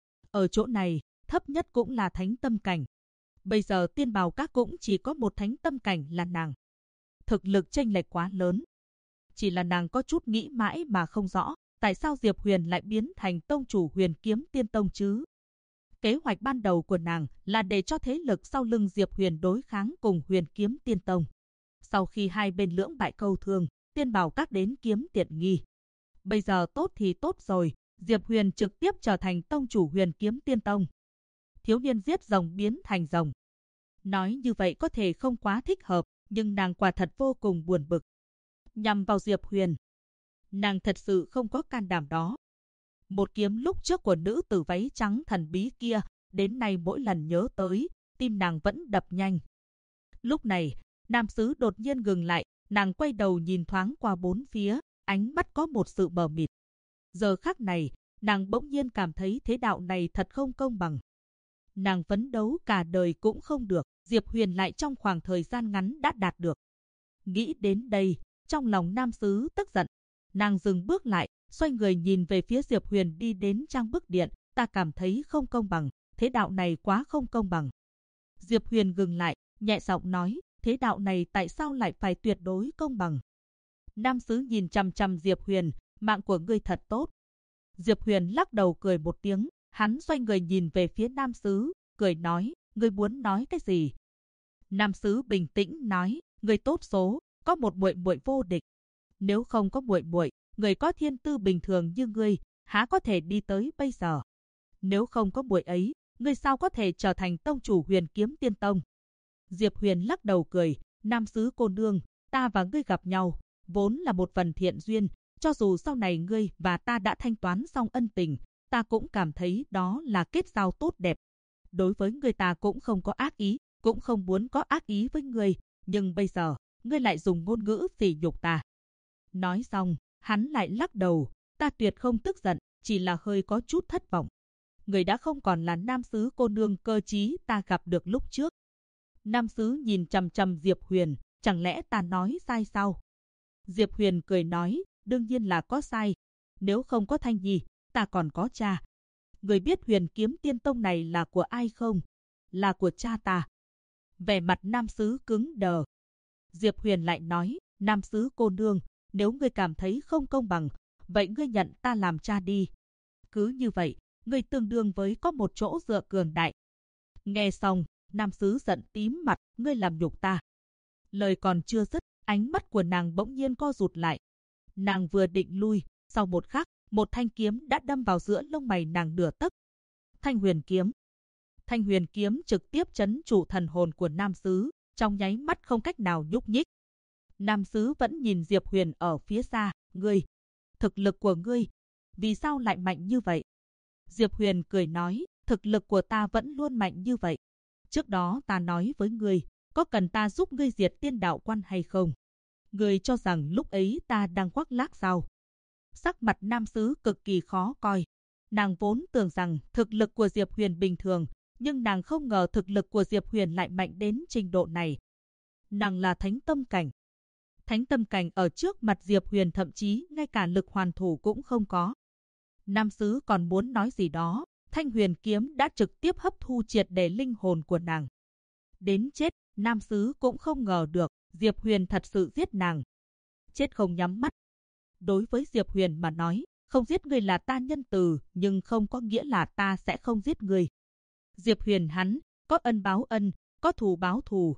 S1: Ở chỗ này, thấp nhất cũng là thánh tâm cảnh. Bây giờ tiên bào các cũng chỉ có một thánh tâm cảnh là nàng. Thực lực chênh lệch quá lớn. Chỉ là nàng có chút nghĩ mãi mà không rõ, tại sao Diệp Huyền lại biến thành tông chủ Huyền Kiếm Tiên Tông chứ? Kế hoạch ban đầu của nàng là để cho thế lực sau lưng Diệp Huyền đối kháng cùng Huyền Kiếm Tiên Tông. Sau khi hai bên lưỡng bại câu thương, tiên bảo các đến kiếm tiện nghi. Bây giờ tốt thì tốt rồi, Diệp Huyền trực tiếp trở thành tông chủ Huyền Kiếm Tiên Tông. Thiếu niên giết rồng biến thành rồng. Nói như vậy có thể không quá thích hợp, nhưng nàng quả thật vô cùng buồn bực. Nhằm vào Diệp Huyền, nàng thật sự không có can đảm đó. Một kiếm lúc trước của nữ tử váy trắng thần bí kia, đến nay mỗi lần nhớ tới, tim nàng vẫn đập nhanh. Lúc này, nam sứ đột nhiên ngừng lại, nàng quay đầu nhìn thoáng qua bốn phía, ánh mắt có một sự mờ mịt. Giờ khắc này, nàng bỗng nhiên cảm thấy thế đạo này thật không công bằng. Nàng phấn đấu cả đời cũng không được, Diệp Huyền lại trong khoảng thời gian ngắn đã đạt được. Nghĩ đến đây, trong lòng nam sứ tức giận. Nàng dừng bước lại, xoay người nhìn về phía Diệp Huyền đi đến trang bức điện. Ta cảm thấy không công bằng, thế đạo này quá không công bằng. Diệp Huyền ngừng lại, nhẹ giọng nói, thế đạo này tại sao lại phải tuyệt đối công bằng? Nam sứ nhìn chằm chằm Diệp Huyền, mạng của ngươi thật tốt. Diệp Huyền lắc đầu cười một tiếng, hắn xoay người nhìn về phía nam sứ, cười nói, ngươi muốn nói cái gì? Nam sứ bình tĩnh nói, ngươi tốt số, có một muội muội vô địch. Nếu không có muội muội, người có thiên tư bình thường như ngươi, há có thể đi tới bây giờ? Nếu không có muội ấy, ngươi sao có thể trở thành tông chủ Huyền Kiếm Tiên Tông? Diệp Huyền lắc đầu cười, nam sứ cô nương, ta và ngươi gặp nhau, vốn là một phần thiện duyên, cho dù sau này ngươi và ta đã thanh toán xong ân tình, ta cũng cảm thấy đó là kết giao tốt đẹp. Đối với ngươi ta cũng không có ác ý, cũng không muốn có ác ý với ngươi, nhưng bây giờ, ngươi lại dùng ngôn ngữ sỉ nhục ta. Nói xong, hắn lại lắc đầu, ta tuyệt không tức giận, chỉ là hơi có chút thất vọng. Người đã không còn là nam sứ cô nương cơ trí ta gặp được lúc trước. Nam sứ nhìn chằm chằm Diệp Huyền, chẳng lẽ ta nói sai sao? Diệp Huyền cười nói, đương nhiên là có sai. Nếu không có Thanh Nhi, ta còn có cha. Người biết Huyền Kiếm Tiên Tông này là của ai không? Là của cha ta. Vẻ mặt nam sứ cứng đờ. Diệp Huyền lại nói, nam sứ cô nương, nếu ngươi cảm thấy không công bằng, vậy ngươi nhận ta làm cha đi. Cứ như vậy, ngươi tương đương với có một chỗ dựa cường đại. Nghe xong, nam sứ giận tím mặt, ngươi làm nhục ta. Lời còn chưa dứt, ánh mắt của nàng bỗng nhiên co rụt lại. Nàng vừa định lui, sau một khắc, một thanh kiếm đã đâm vào giữa lông mày nàng nửa tấc. Thanh huyền kiếm. Thanh huyền kiếm trực tiếp trấn trụ thần hồn của nam sứ, trong nháy mắt không cách nào nhúc nhích. Nam sứ vẫn nhìn Diệp Huyền ở phía xa, ngươi, thực lực của ngươi, vì sao lại mạnh như vậy? Diệp Huyền cười nói, thực lực của ta vẫn luôn mạnh như vậy. Trước đó ta nói với ngươi, có cần ta giúp ngươi diệt tiên đạo quan hay không? Ngươi cho rằng lúc ấy ta đang khoác lác sao? Sắc mặt nam sứ cực kỳ khó coi. Nàng vốn tưởng rằng thực lực của Diệp Huyền bình thường, nhưng nàng không ngờ thực lực của Diệp Huyền lại mạnh đến trình độ này. Nàng là thánh tâm cảnh. Thánh tâm cảnh ở trước mặt Diệp Huyền thậm chí ngay cả lực hoàn thủ cũng không có. Nam sứ còn muốn nói gì đó, Thanh Huyền kiếm đã trực tiếp hấp thu triệt để linh hồn của nàng. Đến chết, Nam sứ cũng không ngờ được, Diệp Huyền thật sự giết nàng. Chết không nhắm mắt. Đối với Diệp Huyền mà nói, không giết người là ta nhân từ, nhưng không có nghĩa là ta sẽ không giết người. Diệp Huyền hắn, có ân báo ân, có thù báo thù.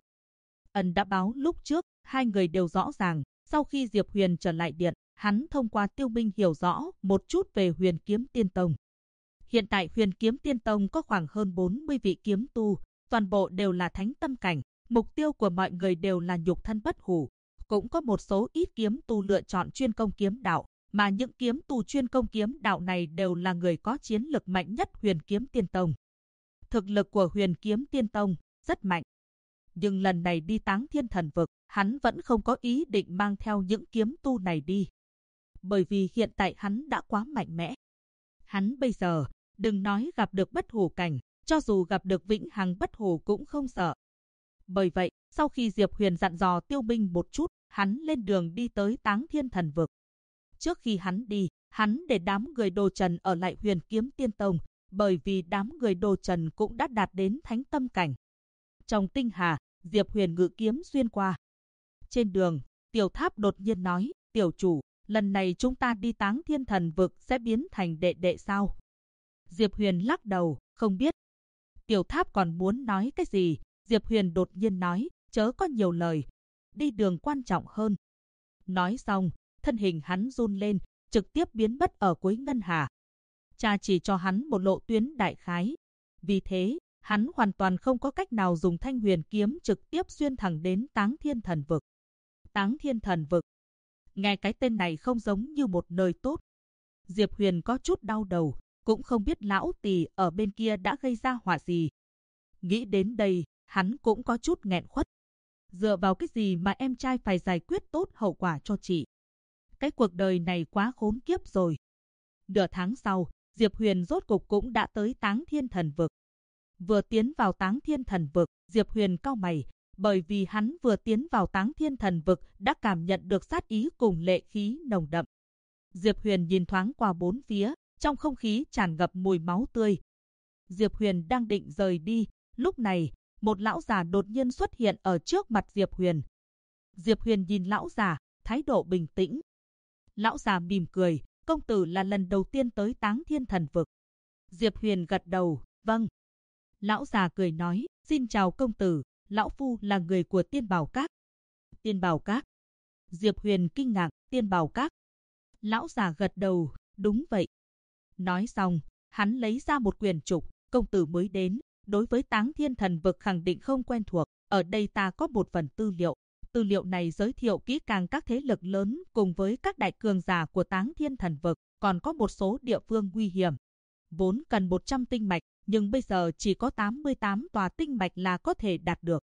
S1: Ân đã báo lúc trước, hai người đều rõ ràng. Sau khi Diệp Huyền trở lại điện, hắn thông qua Tiêu Minh hiểu rõ một chút về Huyền Kiếm Tiên Tông. Hiện tại Huyền Kiếm Tiên Tông có khoảng hơn 40 vị kiếm tu, toàn bộ đều là thánh tâm cảnh. Mục tiêu của mọi người đều là nhục thân bất hủ. Cũng có một số ít kiếm tu lựa chọn chuyên công kiếm đạo, mà những kiếm tu chuyên công kiếm đạo này đều là người có chiến lực mạnh nhất Huyền Kiếm Tiên Tông. Thực lực của Huyền Kiếm Tiên Tông rất mạnh. Nhưng lần này đi Táng Thiên Thần Vực, hắn vẫn không có ý định mang theo những kiếm tu này đi. Bởi vì hiện tại hắn đã quá mạnh mẽ. Hắn bây giờ, đừng nói gặp được bất hủ cảnh, cho dù gặp được vĩnh hằng bất hủ cũng không sợ. Bởi vậy, sau khi Diệp Huyền dặn dò Tiêu Minh một chút, hắn lên đường đi tới Táng Thiên Thần Vực. Trước khi hắn đi, hắn để đám người Đồ Trần ở lại Huyền Kiếm Tiên Tông, bởi vì đám người Đồ Trần cũng đã đạt đến thánh tâm cảnh. Trong tinh hà, Diệp Huyền ngự kiếm xuyên qua. Trên đường, Tiểu Tháp đột nhiên nói, tiểu chủ, lần này chúng ta đi Táng Thiên Thần Vực sẽ biến thành đệ đệ sao? Diệp Huyền lắc đầu, không biết. Tiểu Tháp còn muốn nói cái gì? Diệp Huyền đột nhiên nói, chớ có nhiều lời, đi đường quan trọng hơn. Nói xong, thân hình hắn run lên, trực tiếp biến mất ở cuối ngân hà. Cha chỉ cho hắn một lộ tuyến đại khái. Vì thế, hắn hoàn toàn không có cách nào dùng Thanh Huyền kiếm trực tiếp xuyên thẳng đến Táng Thiên Thần Vực. Táng Thiên Thần Vực. Nghe cái tên này không giống như một nơi tốt. Diệp Huyền có chút đau đầu, cũng không biết lão tỳ ở bên kia đã gây ra họa gì. Nghĩ đến đây, hắn cũng có chút nghẹn khuất. Dựa vào cái gì mà em trai phải giải quyết tốt hậu quả cho chị? Cái cuộc đời này quá khốn kiếp rồi. Nửa tháng sau, Diệp Huyền rốt cục cũng đã tới Táng Thiên Thần Vực. Vừa tiến vào Táng Thiên Thần Vực, Diệp Huyền cau mày, bởi vì hắn vừa tiến vào Táng Thiên Thần Vực đã cảm nhận được sát ý cùng lệ khí nồng đậm. Diệp Huyền nhìn thoáng qua bốn phía, trong không khí tràn ngập mùi máu tươi. Diệp Huyền đang định rời đi, lúc này, một lão già đột nhiên xuất hiện ở trước mặt Diệp Huyền. Diệp Huyền nhìn lão già, thái độ bình tĩnh. Lão già mỉm cười, công tử là lần đầu tiên tới Táng Thiên Thần Vực. Diệp Huyền gật đầu, vâng. Lão già cười nói, xin chào công tử, lão phu là người của Tiên Bảo Các. Tiên Bảo Các. Diệp Huyền kinh ngạc, Tiên Bảo Các. Lão già gật đầu, đúng vậy. Nói xong, hắn lấy ra một quyển trục, công tử mới đến, đối với Táng Thiên Thần Vực khẳng định không quen thuộc, ở đây ta có một phần tư liệu. Tư liệu này giới thiệu kỹ càng các thế lực lớn cùng với các đại cường giả của Táng Thiên Thần Vực, còn có một số địa phương nguy hiểm. Vốn cần 100 tinh mạch, nhưng bây giờ chỉ có 88 tòa tinh mạch là có thể đạt được.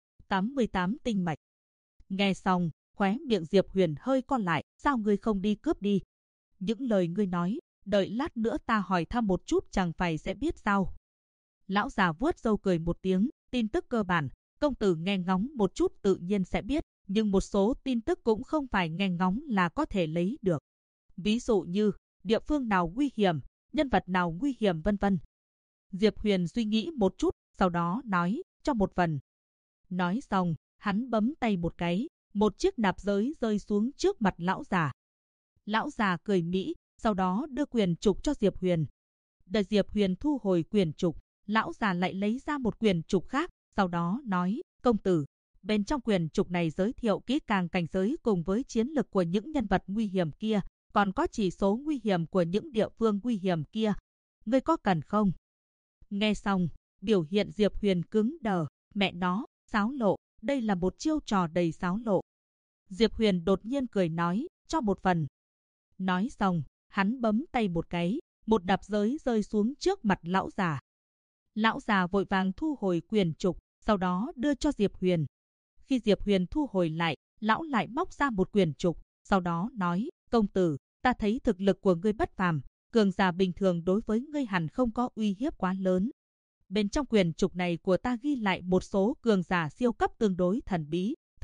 S1: 88 tinh mạch. Nghe xong, khóe miệng Diệp Huyền hơi cong lại, sao ngươi không đi cướp đi? Những lời ngươi nói, đợi lát nữa ta hỏi thăm một chút chẳng phải sẽ biết sao? Lão già vuốt râu cười một tiếng, tin tức cơ bản, công tử nghe ngóng một chút tự nhiên sẽ biết, nhưng một số tin tức cũng không phải nghe ngóng là có thể lấy được. Ví dụ như, địa phương nào nguy hiểm, nhân vật nào nguy hiểm vân vân. Diệp Huyền suy nghĩ một chút, sau đó nói, cho một phần. Nói xong, hắn bấm tay một cái, một chiếc nạp giới rơi xuống trước mặt lão già. Lão già cười mỹ, sau đó đưa quyển trục cho Diệp Huyền. Đợi Diệp Huyền thu hồi quyển trục, lão già lại lấy ra một quyển trục khác, sau đó nói, công tử, bên trong quyển trục này giới thiệu kỹ càng cảnh giới cùng với chiến lực của những nhân vật nguy hiểm kia, còn có chỉ số nguy hiểm của những địa phương nguy hiểm kia. Ngươi có cần không? Nghe xong, biểu hiện Diệp Huyền cứng đờ, mẹ nó, xáo lộ, đây là một chiêu trò đầy xáo lộ. Diệp Huyền đột nhiên cười nói, cho một phần. Nói xong, hắn bấm tay một cái, một đạp giới rơi xuống trước mặt lão già. Lão già vội vàng thu hồi quyển trục, sau đó đưa cho Diệp Huyền. Khi Diệp Huyền thu hồi lại, lão lại móc ra một quyển trục, sau đó nói, công tử, ta thấy thực lực của ngươi bất phàm, cường giả bình thường đối với ngươi hẳn không có uy hiếp quá lớn. Bên trong quyển trục này của ta ghi lại một số cường giả siêu cấp tương đối thần bí,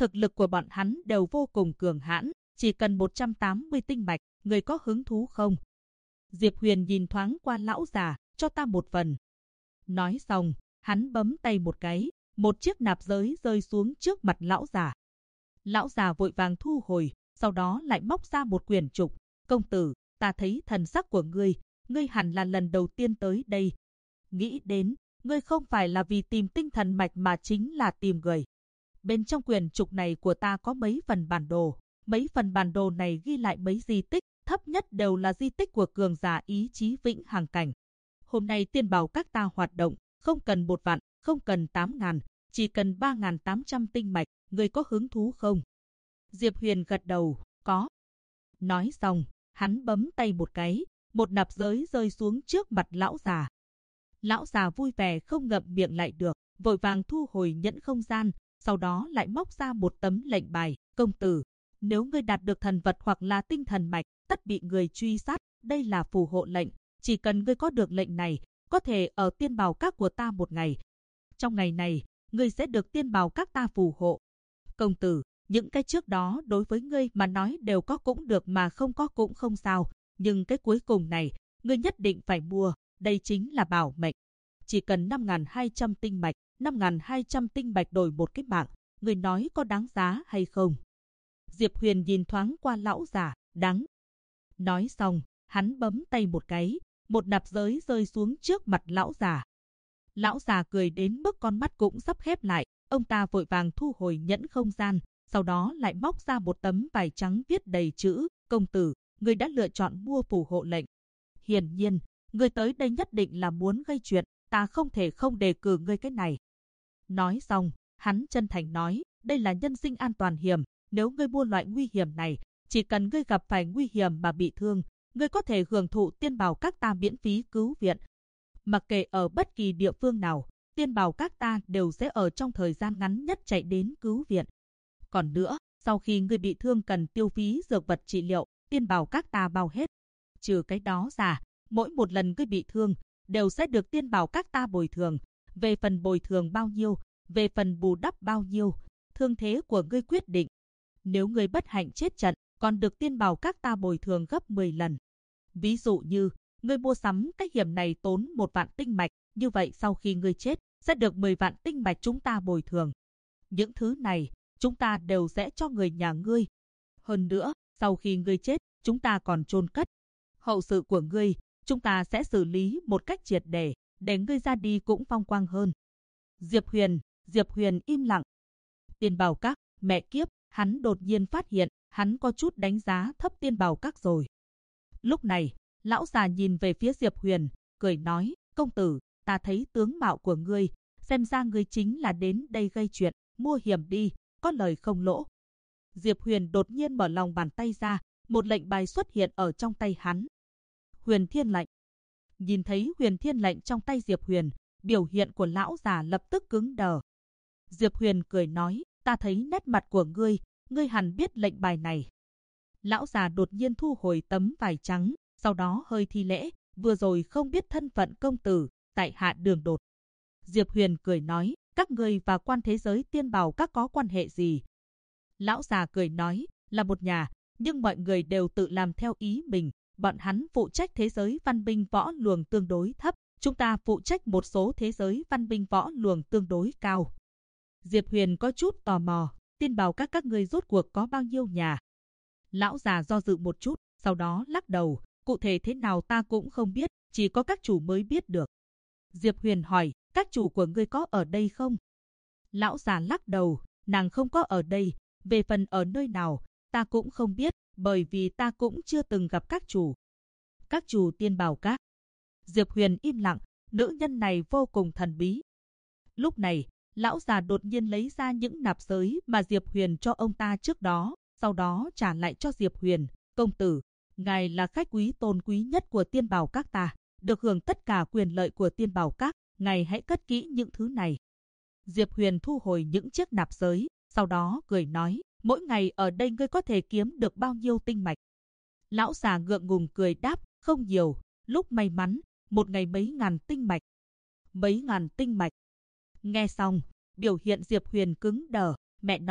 S1: Thực lực của bọn hắn đều vô cùng cường hãn, chỉ cần 180 tinh mạch, người có hứng thú không? Diệp Huyền nhìn thoáng qua lão già, cho ta một phần. Nói xong, hắn bấm tay một cái, một chiếc nạp giới rơi xuống trước mặt lão già. Lão già vội vàng thu hồi, sau đó lại móc ra một quyển trục. Công tử, ta thấy thần sắc của ngươi hẳn là lần đầu tiên tới đây. Nghĩ đến, ngươi không phải là vì tìm tinh thần mạch mà chính là tìm người. Bên trong quyển trục này của ta có mấy phần bản đồ. Mấy phần bản đồ này ghi lại mấy di tích, thấp nhất đều là di tích của cường giả ý chí vĩnh hằng cảnh. Hôm nay tiên bảo các ta hoạt động, không cần 1 vạn, không cần 8.000, chỉ cần 3.800 tinh mạch, người có hứng thú không? Diệp Huyền gật đầu, có. Nói xong, hắn bấm tay một cái, một nạp giới rơi xuống trước mặt lão già. Lão già vui vẻ không ngậm miệng lại được, vội vàng thu hồi nhẫn không gian, sau đó lại móc ra một tấm lệnh bài. Công tử, nếu ngươi đạt được thần vật hoặc là tinh thần mạch, tất bị người truy sát. Đây là phù hộ lệnh, chỉ cần ngươi có được lệnh này, có thể ở tiên bảo các của ta 1 ngày. Trong ngày này, ngươi sẽ được tiên bảo các ta phù hộ. Công tử, những cái trước đó đối với ngươi mà nói đều có cũng được mà không có cũng không sao, nhưng cái cuối cùng này, ngươi nhất định phải mua, đây chính là bảo mệnh. Chỉ cần 5.200 tinh mạch, 5.200 tinh mạch đổi một cái mạng, ngươi nói có đáng giá hay không? Diệp Huyền nhìn thoáng qua lão già, đáng. Nói xong, hắn bấm tay một cái, một nạp giới rơi xuống trước mặt lão già. Lão già cười đến mức con mắt cũng sắp khép lại, ông ta vội vàng thu hồi nhẫn không gian, sau đó lại móc ra một tấm vải trắng viết đầy chữ, công tử, người đã lựa chọn mua phù hộ lệnh. Hiển nhiên, người tới đây nhất định là muốn gây chuyện, ta không thể không đề cử ngươi cái này. Nói xong, hắn chân thành nói, đây là nhân sinh an toàn hiểm, nếu ngươi mua loại nguy hiểm này, chỉ cần ngươi gặp phải nguy hiểm mà bị thương, ngươi có thể hưởng thụ tiên bảo các ta miễn phí cứu viện. Mặc kệ ở bất kỳ địa phương nào, tiên bảo các ta đều sẽ ở trong thời gian ngắn nhất chạy đến cứu viện. Còn nữa, sau khi ngươi bị thương cần tiêu phí dược vật trị liệu, tiên bảo các ta bao hết. Trừ cái đó ra, mỗi một lần ngươi bị thương, đều sẽ được tiên bảo các ta bồi thường. Về phần bồi thường bao nhiêu, về phần bù đắp bao nhiêu, thương thế của ngươi quyết định. Nếu ngươi bất hạnh chết trận, còn được tiên bảo các ta bồi thường gấp 10 lần. Ví dụ như, ngươi mua sắm cái hiểm này tốn 1 vạn tinh mạch, như vậy sau khi ngươi chết, sẽ được 10 vạn tinh mạch chúng ta bồi thường. Những thứ này, chúng ta đều sẽ cho người nhà ngươi. Hơn nữa, sau khi ngươi chết, chúng ta còn chôn cất. Hậu sự của ngươi, chúng ta sẽ xử lý một cách triệt để ngươi ra đi cũng phong quang hơn. Diệp Huyền im lặng. Tiên bảo các, mẹ kiếp, hắn đột nhiên phát hiện, hắn có chút đánh giá thấp tiên bảo các rồi. Lúc này, lão già nhìn về phía Diệp Huyền, cười nói, công tử, ta thấy tướng mạo của ngươi, xem ra ngươi chính là đến đây gây chuyện, mua hiểm đi, có lời không lỗ. Diệp Huyền đột nhiên mở lòng bàn tay ra, một lệnh bài xuất hiện ở trong tay hắn. Huyền Thiên lệnh. Nhìn thấy Huyền Thiên lệnh trong tay Diệp Huyền, biểu hiện của lão già lập tức cứng đờ. Diệp Huyền cười nói, ta thấy nét mặt của ngươi hẳn biết lệnh bài này. Lão già đột nhiên thu hồi tấm vải trắng, sau đó hơi thi lễ, vừa rồi không biết thân phận công tử, tại hạ đường đột. Diệp Huyền cười nói, các ngươi và quan thế giới tiên bảo các có quan hệ gì? Lão già cười nói, là một nhà, nhưng mọi người đều tự làm theo ý mình. Bọn hắn phụ trách thế giới văn binh võ luồng tương đối thấp, chúng ta phụ trách một số thế giới văn binh võ luồng tương đối cao. Diệp Huyền có chút tò mò, tiên bảo các ngươi rốt cuộc có bao nhiêu nhà? Lão già do dự một chút, sau đó lắc đầu, cụ thể thế nào ta cũng không biết, chỉ có các chủ mới biết được. Diệp Huyền hỏi, các chủ của ngươi có ở đây không? Lão già lắc đầu, nàng không có ở đây, về phần ở nơi nào, ta cũng không biết, bởi vì ta cũng chưa từng gặp các chủ. Các chủ tiên bảo các. Diệp Huyền im lặng, nữ nhân này vô cùng thần bí. Lúc này, lão già đột nhiên lấy ra những nạp giới mà Diệp Huyền cho ông ta trước đó, sau đó trả lại cho Diệp Huyền. Công tử, ngài là khách quý tôn quý nhất của tiên bảo các ta, được hưởng tất cả quyền lợi của tiên bảo các, ngài hãy cất kỹ những thứ này. Diệp Huyền thu hồi những chiếc nạp giới, sau đó cười nói, mỗi ngày ở đây ngươi có thể kiếm được bao nhiêu tinh mạch? Lão già ngượng ngùng cười đáp, không nhiều, lúc may mắn, một ngày mấy ngàn tinh mạch. Mấy ngàn tinh mạch. Nghe xong, biểu hiện Diệp Huyền cứng đờ, mẹ nó,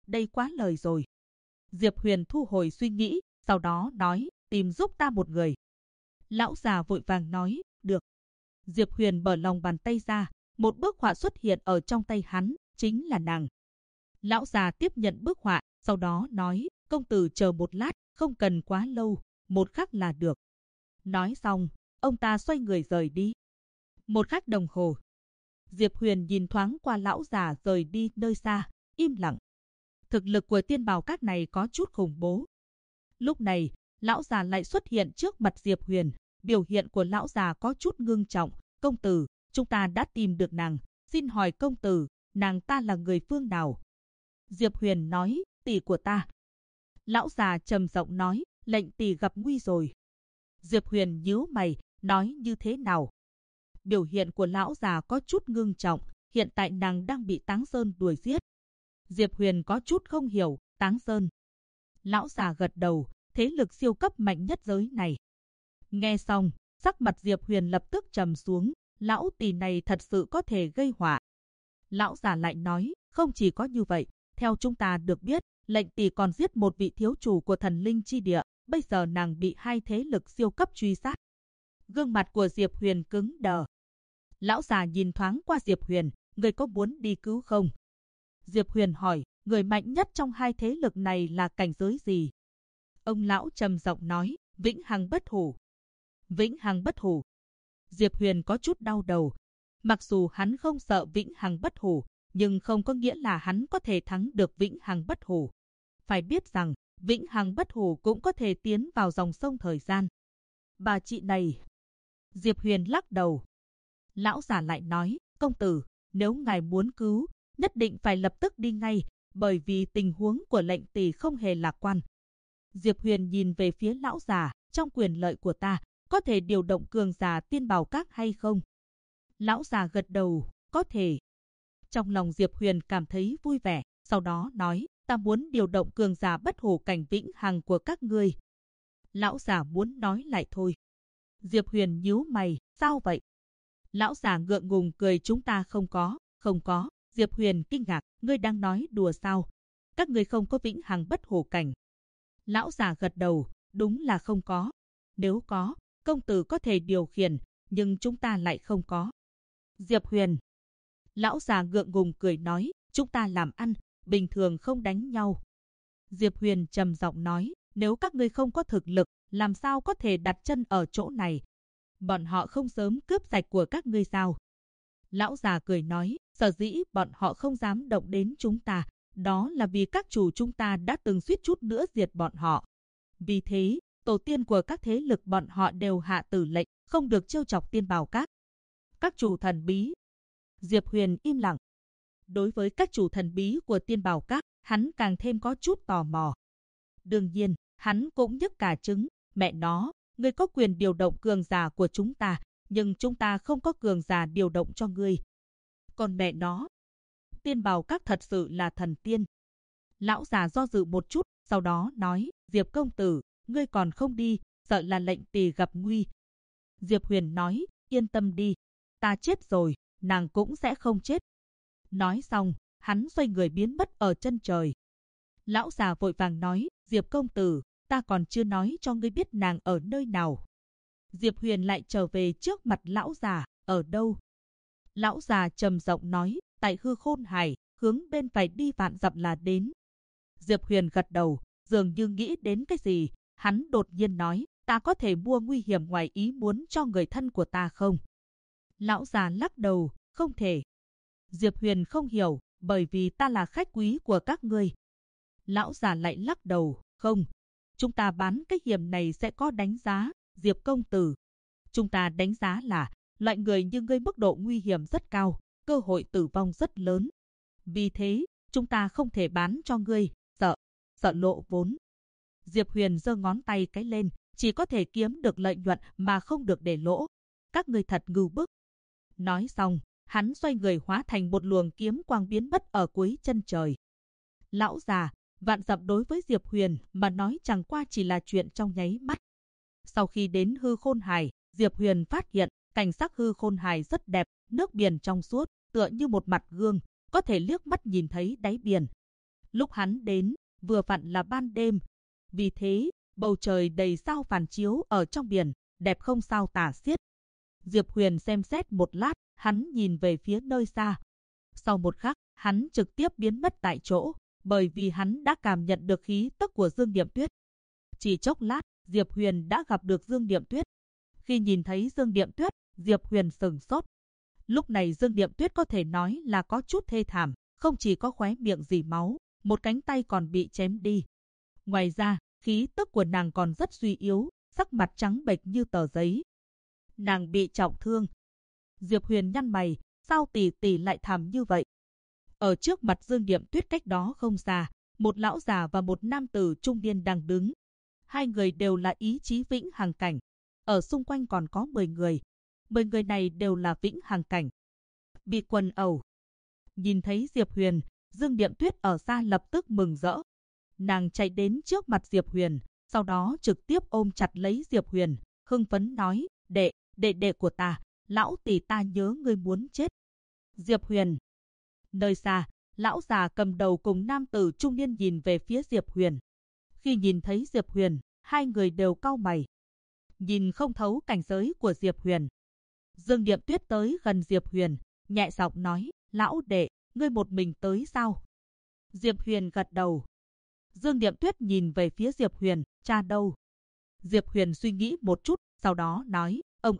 S1: đây quá lời rồi. Diệp Huyền thu hồi suy nghĩ, sau đó nói, tìm giúp ta một người. Lão già vội vàng nói, được. Diệp Huyền mở lòng bàn tay ra, một bức họa xuất hiện ở trong tay hắn, chính là nàng. Lão già tiếp nhận bức họa, sau đó nói, công tử chờ một lát, không cần quá lâu, một khắc là được. Nói xong, ông ta xoay người rời đi. Một khắc đồng hồ. Diệp Huyền nhìn thoáng qua lão già rời đi nơi xa, im lặng. Thực lực của tiên bào các này có chút khủng bố. Lúc này, lão già lại xuất hiện trước mặt Diệp Huyền. Biểu hiện của lão già có chút ngưng trọng. Công tử, chúng ta đã tìm được nàng. Xin hỏi công tử, nàng ta là người phương nào? Diệp Huyền nói, tỷ của ta. Lão già trầm giọng nói, lệnh tỷ gặp nguy rồi. Diệp Huyền nhíu mày, nói như thế nào? Biểu hiện của lão già có chút ngưng trọng, hiện tại nàng đang bị Táng Sơn đuổi giết. Diệp Huyền có chút không hiểu, Táng Sơn. Lão già gật đầu, thế lực siêu cấp mạnh nhất giới này. Nghe xong, sắc mặt Diệp Huyền lập tức trầm xuống, lão tỷ này thật sự có thể gây họa. Lão già lại nói, không chỉ có như vậy, theo chúng ta được biết, lệnh tỷ còn giết một vị thiếu chủ của thần linh chi địa, bây giờ nàng bị hai thế lực siêu cấp truy sát. Gương mặt của Diệp Huyền cứng đờ. Lão già nhìn thoáng qua Diệp Huyền, người có muốn đi cứu không? Diệp Huyền hỏi, người mạnh nhất trong hai thế lực này là cảnh giới gì? Ông lão trầm giọng nói, vĩnh hằng bất hủ. Vĩnh hằng bất hủ. Diệp Huyền có chút đau đầu. Mặc dù hắn không sợ vĩnh hằng bất hủ, nhưng không có nghĩa là hắn có thể thắng được vĩnh hằng bất hủ. Phải biết rằng, vĩnh hằng bất hủ cũng có thể tiến vào dòng sông thời gian. Bà chị này. Diệp Huyền lắc đầu. Lão già lại nói, công tử, nếu ngài muốn cứu, nhất định phải lập tức đi ngay, bởi vì tình huống của lệnh tỷ không hề lạc quan. Diệp Huyền nhìn về phía lão già, trong quyền lợi của ta, có thể điều động cường giả tiên bào các hay không? Lão già gật đầu, có thể. Trong lòng Diệp Huyền cảm thấy vui vẻ, sau đó nói, ta muốn điều động cường giả bất hủ cảnh vĩnh hằng của các ngươi. Lão già muốn nói lại thôi. Diệp Huyền nhíu mày, sao vậy? Lão già ngượng ngùng cười, chúng ta không có. Diệp Huyền kinh ngạc, ngươi đang nói đùa sao? Các ngươi không có vĩnh hằng bất hủ cảnh. Lão già gật đầu, đúng là không có. Nếu có, công tử có thể điều khiển, nhưng chúng ta lại không có. Diệp Huyền. Lão già ngượng ngùng cười nói, chúng ta làm ăn, bình thường không đánh nhau. Diệp Huyền trầm giọng nói, nếu các ngươi không có thực lực, làm sao có thể đặt chân ở chỗ này? Bọn họ không sớm cướp sạch của các ngươi sao? Lão già cười nói, sở dĩ bọn họ không dám động đến chúng ta, đó là vì các chủ chúng ta đã từng suýt chút nữa diệt bọn họ. Vì thế, tổ tiên của các thế lực bọn họ đều hạ tử lệnh, không được trêu chọc tiên bào các. Các chủ thần bí. Diệp Huyền im lặng. Đối với các chủ thần bí của tiên bào các, hắn càng thêm có chút tò mò. Đương nhiên, hắn cũng nhức cả trứng, mẹ nó, ngươi có quyền điều động cường giả của chúng ta, nhưng chúng ta không có cường giả điều động cho ngươi. Còn mẹ nó, tiên bào các thật sự là thần tiên. Lão già do dự một chút, sau đó nói, Diệp công tử, ngươi còn không đi, sợ là lệnh tỷ gặp nguy. Diệp Huyền nói, yên tâm đi, ta chết rồi, nàng cũng sẽ không chết. Nói xong, hắn xoay người biến mất ở chân trời. Lão già vội vàng nói, Diệp công tử, ta còn chưa nói cho ngươi biết nàng ở nơi nào. Diệp Huyền lại trở về trước mặt lão già, ở đâu? Lão già trầm giọng nói, tại Hư Khôn Hải, hướng bên phải đi vạn dặm là đến. Diệp Huyền gật đầu, dường như nghĩ đến cái gì, hắn đột nhiên nói, ta có thể mua nguy hiểm ngoài ý muốn cho người thân của ta không? Lão già lắc đầu, không thể. Diệp Huyền không hiểu, bởi vì ta là khách quý của các ngươi. Lão già lại lắc đầu, không. Chúng ta bán cái hiểm này sẽ có đánh giá, Diệp công tử. Chúng ta đánh giá là, loại người như ngươi mức độ nguy hiểm rất cao, cơ hội tử vong rất lớn. Vì thế, chúng ta không thể bán cho ngươi, sợ lộ vốn. Diệp Huyền giơ ngón tay cái lên, chỉ có thể kiếm được lợi nhuận mà không được để lỗ. Các ngươi thật ngưu bức. Nói xong, hắn xoay người hóa thành một luồng kiếm quang biến mất ở cuối chân trời. Lão già, vạn dặm đối với Diệp Huyền mà nói chẳng qua chỉ là chuyện trong nháy mắt. Sau khi đến Hư Khôn Hải, Diệp Huyền phát hiện cảnh sắc Hư Khôn Hải rất đẹp, nước biển trong suốt, tựa như một mặt gương, có thể liếc mắt nhìn thấy đáy biển. Lúc hắn đến, vừa vặn là ban đêm. Vì thế, bầu trời đầy sao phản chiếu ở trong biển, đẹp không sao tả xiết. Diệp Huyền xem xét một lát, hắn nhìn về phía nơi xa. Sau một khắc, hắn trực tiếp biến mất tại chỗ, bởi vì hắn đã cảm nhận được khí tức của Dương Điềm Tuyết. Chỉ chốc lát, Diệp Huyền đã gặp được Dương Điềm Tuyết. Khi nhìn thấy Dương Điềm Tuyết, Diệp Huyền sửng sốt. Lúc này Dương Điềm Tuyết có thể nói là có chút thê thảm, không chỉ có khóe miệng rỉ máu, một cánh tay còn bị chém đi. Ngoài ra, khí tức của nàng còn rất suy yếu, sắc mặt trắng bệch như tờ giấy. Nàng bị trọng thương. Diệp Huyền nhăn mày, sao tỷ tỷ lại thảm như vậy? Ở trước mặt Dương Điềm Tuyết cách đó không xa, một lão già và một nam tử trung niên đang đứng. Hai người đều là ý chí vĩnh hằng cảnh. Ở xung quanh còn có 10 người. 10 người này đều là vĩnh hằng cảnh. Bị quần ẩu. Nhìn thấy Diệp Huyền, Dương Điềm Tuyết ở xa lập tức mừng rỡ. Nàng chạy đến trước mặt Diệp Huyền, sau đó trực tiếp ôm chặt lấy Diệp Huyền, hưng phấn nói, đệ của ta, lão tỷ ta nhớ ngươi muốn chết. Diệp Huyền. Nơi xa, lão già cầm đầu cùng nam tử trung niên nhìn về phía Diệp Huyền. Khi nhìn thấy Diệp Huyền, hai người đều cau mày. Nhìn không thấu cảnh giới của Diệp Huyền. Dương Điềm Tuyết tới gần Diệp Huyền, nhẹ giọng nói, lão đệ, ngươi một mình tới sao? Diệp Huyền gật đầu. Dương Điềm Tuyết nhìn về phía Diệp Huyền, cha đâu? Diệp Huyền suy nghĩ một chút, sau đó nói, ông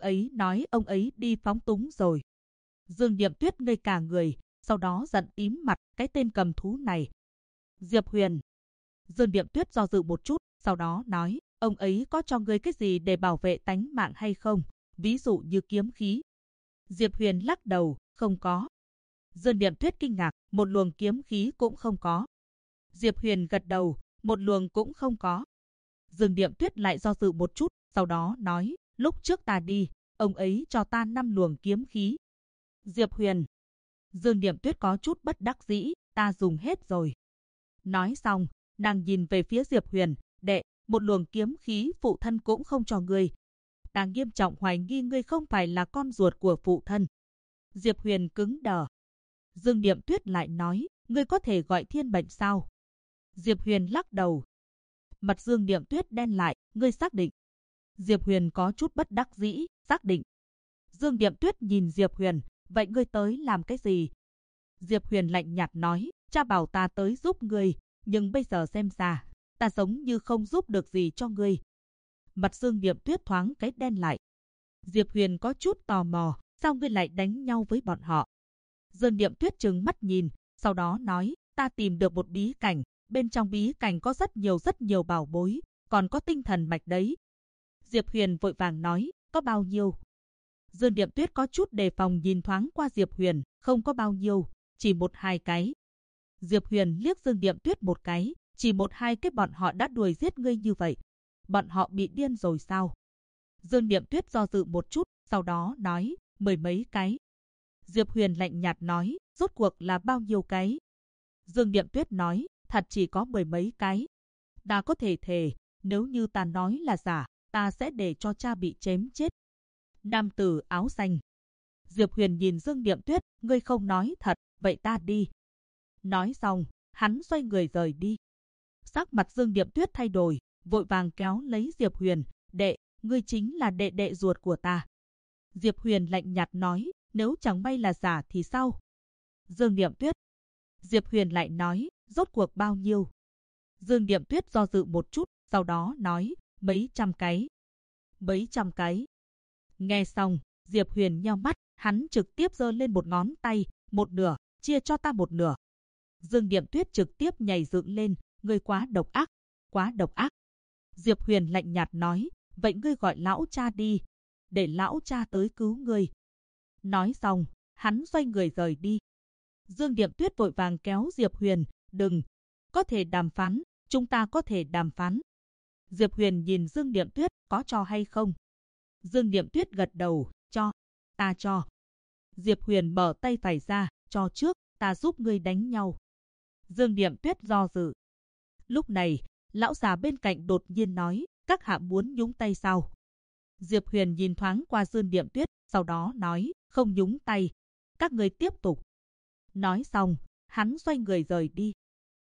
S1: ấy đi phóng túng rồi. Dương Điềm Tuyết ngây cả người, sau đó giận tím mặt, cái tên cầm thú này. Diệp Huyền. Dương Điềm Tuyết do dự một chút, sau đó nói, ông ấy có cho ngươi cái gì để bảo vệ tánh mạng hay không? Ví dụ như kiếm khí. Diệp Huyền lắc đầu, không có. Dương Điềm Tuyết kinh ngạc, một luồng kiếm khí cũng không có. Diệp Huyền gật đầu, một luồng cũng không có. Dương Điềm Tuyết lại do dự một chút, sau đó nói, lúc trước ta đi, ông ấy cho ta 5 luồng kiếm khí. Diệp Huyền. Dương Điềm Tuyết có chút bất đắc dĩ, ta dùng hết rồi. Nói xong, nàng nhìn về phía Diệp Huyền, đệ, một luồng kiếm khí phụ thân cũng không cho ngươi. Ta nghiêm trọng hoài nghi ngươi không phải là con ruột của phụ thân. Diệp Huyền cứng đờ. Dương Điềm Tuyết lại nói, ngươi có thể gọi thiên mệnh sao? Diệp Huyền lắc đầu. Mặt Dương Điềm Tuyết đen lại, ngươi xác định? Diệp Huyền có chút bất đắc dĩ, xác định. Dương Điềm Tuyết nhìn Diệp Huyền, vậy ngươi tới làm cái gì? Diệp Huyền lạnh nhạt nói, cha bảo ta tới giúp ngươi, nhưng bây giờ xem ra, ta giống như không giúp được gì cho ngươi. Mặt Dương Điềm Tuyết thoáng cái đen lại. Diệp Huyền có chút tò mò, sao ngươi lại đánh nhau với bọn họ? Dương Điềm Tuyết trừng mắt nhìn, sau đó nói, ta tìm được một bí cảnh, bên trong bí cảnh có rất nhiều bảo bối, còn có tinh thần mạch đấy. Diệp Huyền vội vàng nói, có bao nhiêu? Dương Điềm Tuyết có chút đề phòng nhìn thoáng qua Diệp Huyền, không có bao nhiêu, chỉ 1-2 cái. Diệp Huyền liếc Dương Điềm Tuyết một cái, chỉ 1-2 cái bọn họ đã đuổi giết ngươi như vậy. Bọn họ bị điên rồi sao? Dương Điềm Tuyết do dự một chút, sau đó nói, 10 mấy cái. Diệp Huyền lạnh nhạt nói, rốt cuộc là bao nhiêu cái? Dương Điềm Tuyết nói, thật chỉ có 10 mấy cái. Ta có thể thề, nếu như ta nói là giả, ta sẽ để cho cha bị chém chết. Nam tử áo xanh. Diệp Huyền nhìn Dương Điềm Tuyết, ngươi không nói thật, vậy ta đi. Nói xong, hắn xoay người rời đi. Sắc mặt Dương Điềm Tuyết thay đổi, vội vàng kéo lấy Diệp Huyền, đệ, ngươi chính là đệ ruột của ta. Diệp Huyền lạnh nhạt nói, nếu chẳng may là giả thì sao? Dương Điềm Tuyết. Diệp Huyền lại nói, rốt cuộc bao nhiêu? Dương Điềm Tuyết do dự một chút, sau đó nói, mấy trăm cái. Mấy trăm cái. Nghe xong, Diệp Huyền nheo mắt, hắn trực tiếp giơ lên một ngón tay, một nửa, chia cho ta một nửa. Dương Điềm Tuyết trực tiếp nhảy dựng lên, ngươi quá độc ác, quá độc ác. Diệp Huyền lạnh nhạt nói, vậy ngươi gọi lão cha đi, để lão cha tới cứu ngươi. Nói xong, hắn xoay người rời đi. Dương Điềm Tuyết vội vàng kéo Diệp Huyền, đừng, có thể đàm phán, chúng ta có thể đàm phán. Diệp Huyền nhìn Dương Điềm Tuyết, có cho hay không? Dương Điềm Tuyết gật đầu, cho, ta cho. Diệp Huyền mở tay phải ra, cho trước, ta giúp ngươi đánh nhau. Dương Điềm Tuyết do dự. Lúc này, lão già bên cạnh đột nhiên nói, các hạ muốn nhúng tay sao? Diệp Huyền nhìn thoáng qua Dương Điềm Tuyết, sau đó nói, không nhúng tay. Các ngươi tiếp tục. Nói xong, hắn xoay người rời đi.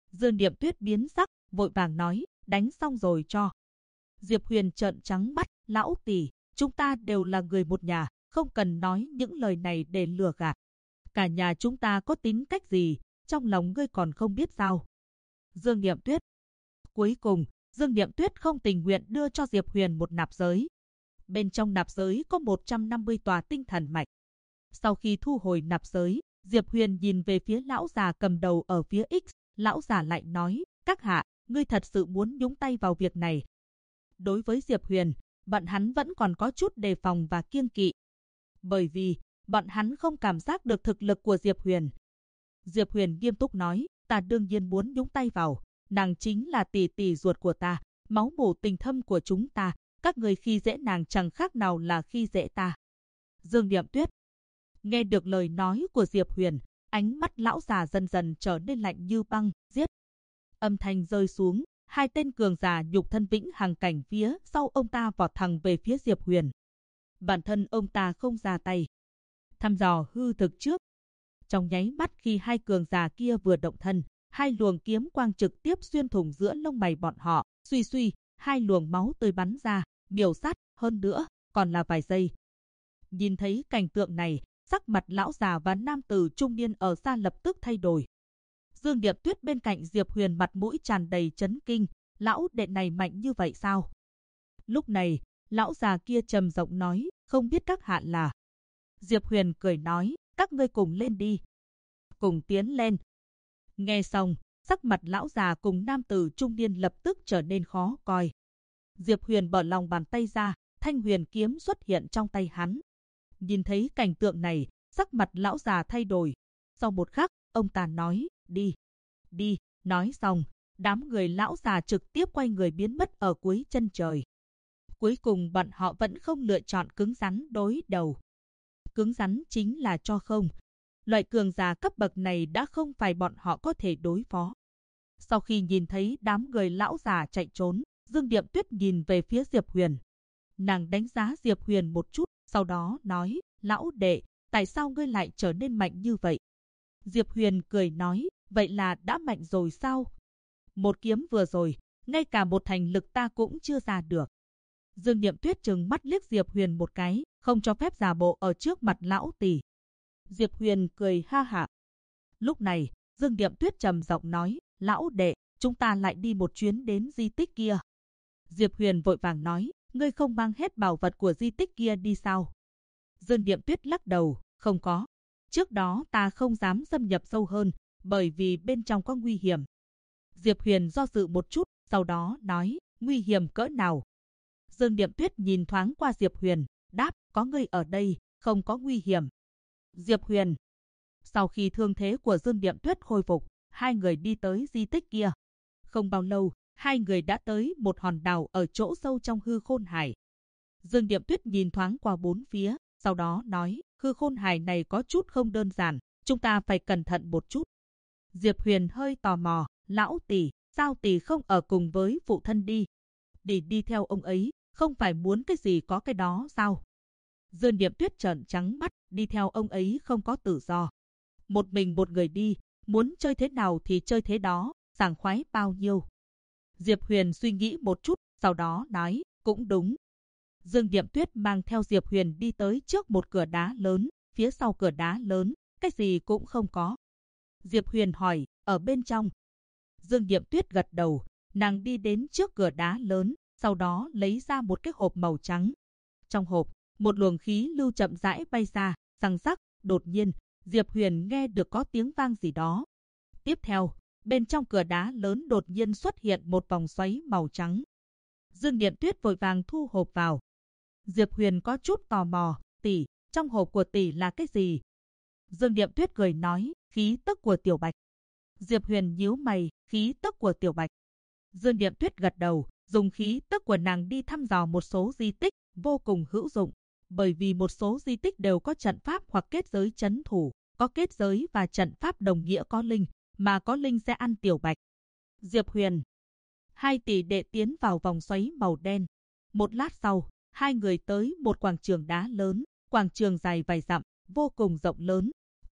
S1: Dương Niệm Tuyết biến sắc, vội vàng nói, đánh xong rồi cho. Diệp Huyền trợn trắng mắt, lão tỷ, chúng ta đều là người một nhà, không cần nói những lời này để lừa gạt. Cả nhà chúng ta có tính cách gì, trong lòng ngươi còn không biết sao? Dương Niệm Tuyết. Cuối cùng, Dương Niệm Tuyết không tình nguyện đưa cho Diệp Huyền một nạp giới. Bên trong nạp giới có 150 tòa tinh thần mạch. Sau khi thu hồi nạp giới, Diệp Huyền nhìn về phía lão già cầm đầu ở phía X, lão già lại nói, các hạ, ngươi thật sự muốn nhúng tay vào việc này. Đối với Diệp Huyền, bọn hắn vẫn còn có chút đề phòng và kiêng kỵ. Bởi vì, bọn hắn không cảm giác được thực lực của Diệp Huyền. Diệp Huyền nghiêm túc nói, ta đương nhiên muốn nhúng tay vào, nàng chính là tỷ tỷ ruột của ta, máu mủ tình thâm của chúng ta, các người khi dễ nàng chẳng khác nào là khi dễ ta. Dương Niệm Tuyết. Nghe được lời nói của Diệp Huyền, ánh mắt lão già dần dần trở nên lạnh như băng, giết. Âm thanh rơi xuống, hai tên cường giả nhục thân vĩnh hằng cảnh phía sau ông ta vọt thẳng về phía Diệp Huyền. Bản thân ông ta không ra tay, thăm dò hư thực trước. Trong nháy mắt khi hai cường giả kia vừa động thân, hai luồng kiếm quang trực tiếp xuyên thủng giữa lông mày bọn họ, suy suy, hai luồng máu tươi bắn ra, miểu sát, hơn nữa, còn là vài giây. Nhìn thấy cảnh tượng này, sắc mặt lão già và nam tử trung niên ở xa lập tức thay đổi. Dương Niệm Tuyết bên cạnh Diệp Huyền mặt mũi tràn đầy chấn kinh, lão đệ này mạnh như vậy sao? Lúc này, lão già kia trầm giọng nói, không biết các hạ là. Diệp Huyền cười nói, các ngươi cùng lên đi. Cùng tiến lên. Nghe xong, sắc mặt lão già cùng nam tử trung niên lập tức trở nên khó coi. Diệp Huyền bỏ lòng bàn tay ra, thanh huyền kiếm xuất hiện trong tay hắn. Nhìn thấy cảnh tượng này, sắc mặt lão già thay đổi. Sau một khắc, ông ta nói, đi, đi, nói xong, đám người lão già trực tiếp quay người biến mất ở cuối chân trời. Cuối cùng bọn họ vẫn không lựa chọn cứng rắn đối đầu. Cứng rắn chính là cho không. Loại cường giả cấp bậc này đã không phải bọn họ có thể đối phó. Sau khi nhìn thấy đám người lão già chạy trốn, Dương Niệm Tuyết nhìn về phía Diệp Huyền. Nàng đánh giá Diệp Huyền một chút, sau đó nói, lão đệ, tại sao ngươi lại trở nên mạnh như vậy? Diệp Huyền cười nói, vậy là đã mạnh rồi sao? Một kiếm vừa rồi, ngay cả một thành lực ta cũng chưa ra được. Dương Niệm Tuyết trừng mắt liếc Diệp Huyền một cái, không cho phép giả bộ ở trước mặt lão tỷ. Diệp Huyền cười ha hả. Lúc này, Dương Niệm Tuyết trầm giọng nói, lão đệ, chúng ta lại đi một chuyến đến di tích kia. Diệp Huyền vội vàng nói, ngươi không mang hết bảo vật của di tích kia đi sao? Dương Niệm Tuyết lắc đầu, không có. Trước đó ta không dám xâm nhập sâu hơn, bởi vì bên trong có nguy hiểm. Diệp Huyền do dự một chút, sau đó nói, nguy hiểm cỡ nào? Dương Niệm Tuyết nhìn thoáng qua Diệp Huyền, đáp, có ngươi ở đây, không có nguy hiểm. Diệp Huyền. Sau khi thương thế của Dương Niệm Tuyết khôi phục, hai người đi tới di tích kia. Không bao lâu, hai người đã tới một hòn đảo ở chỗ sâu trong hư khôn hải. Dương Niệm Tuyết nhìn thoáng qua bốn phía, sau đó nói, hư khôn hải này có chút không đơn giản, chúng ta phải cẩn thận một chút. Diệp Huyền hơi tò mò, lão tỷ, sao tỷ không ở cùng với phụ thân đi? Đi theo ông ấy, không phải muốn cái gì có cái đó sao? Dương Niệm Tuyết trợn trắng mắt, đi theo ông ấy không có tự do. Một mình một người đi, muốn chơi thế nào thì chơi thế đó, sảng khoái bao nhiêu. Diệp Huyền suy nghĩ một chút, sau đó nói, cũng đúng. Dương Niệm Tuyết mang theo Diệp Huyền đi tới trước một cửa đá lớn, phía sau cửa đá lớn, cái gì cũng không có. Diệp Huyền hỏi, ở bên trong. Dương Niệm Tuyết gật đầu, nàng đi đến trước cửa đá lớn, sau đó lấy ra một cái hộp màu trắng. Trong hộp, một luồng khí lưu chậm rãi bay ra, răng rắc, đột nhiên, Diệp Huyền nghe được có tiếng vang gì đó. Tiếp theo, bên trong cửa đá lớn đột nhiên xuất hiện một vòng xoáy màu trắng. Dương Niệm Tuyết vội vàng thu hộp vào. Diệp Huyền có chút tò mò, tỷ, trong hộp của tỷ là cái gì? Dương Niệm Tuyết cười nói, khí tức của Tiểu Bạch. Diệp Huyền nhíu mày, khí tức của Tiểu Bạch. Dương Niệm Tuyết gật đầu, dùng khí tức của nàng đi thăm dò một số di tích, vô cùng hữu dụng. Bởi vì một số di tích đều có trận pháp hoặc kết giới trấn thủ, có kết giới và trận pháp đồng nghĩa có linh, mà có linh sẽ ăn Tiểu Bạch. Diệp Huyền. Hai tỷ đệ tiến vào vòng xoáy màu đen. Một lát sau, hai người tới một quảng trường đá lớn, quảng trường dài vài dặm, vô cùng rộng lớn.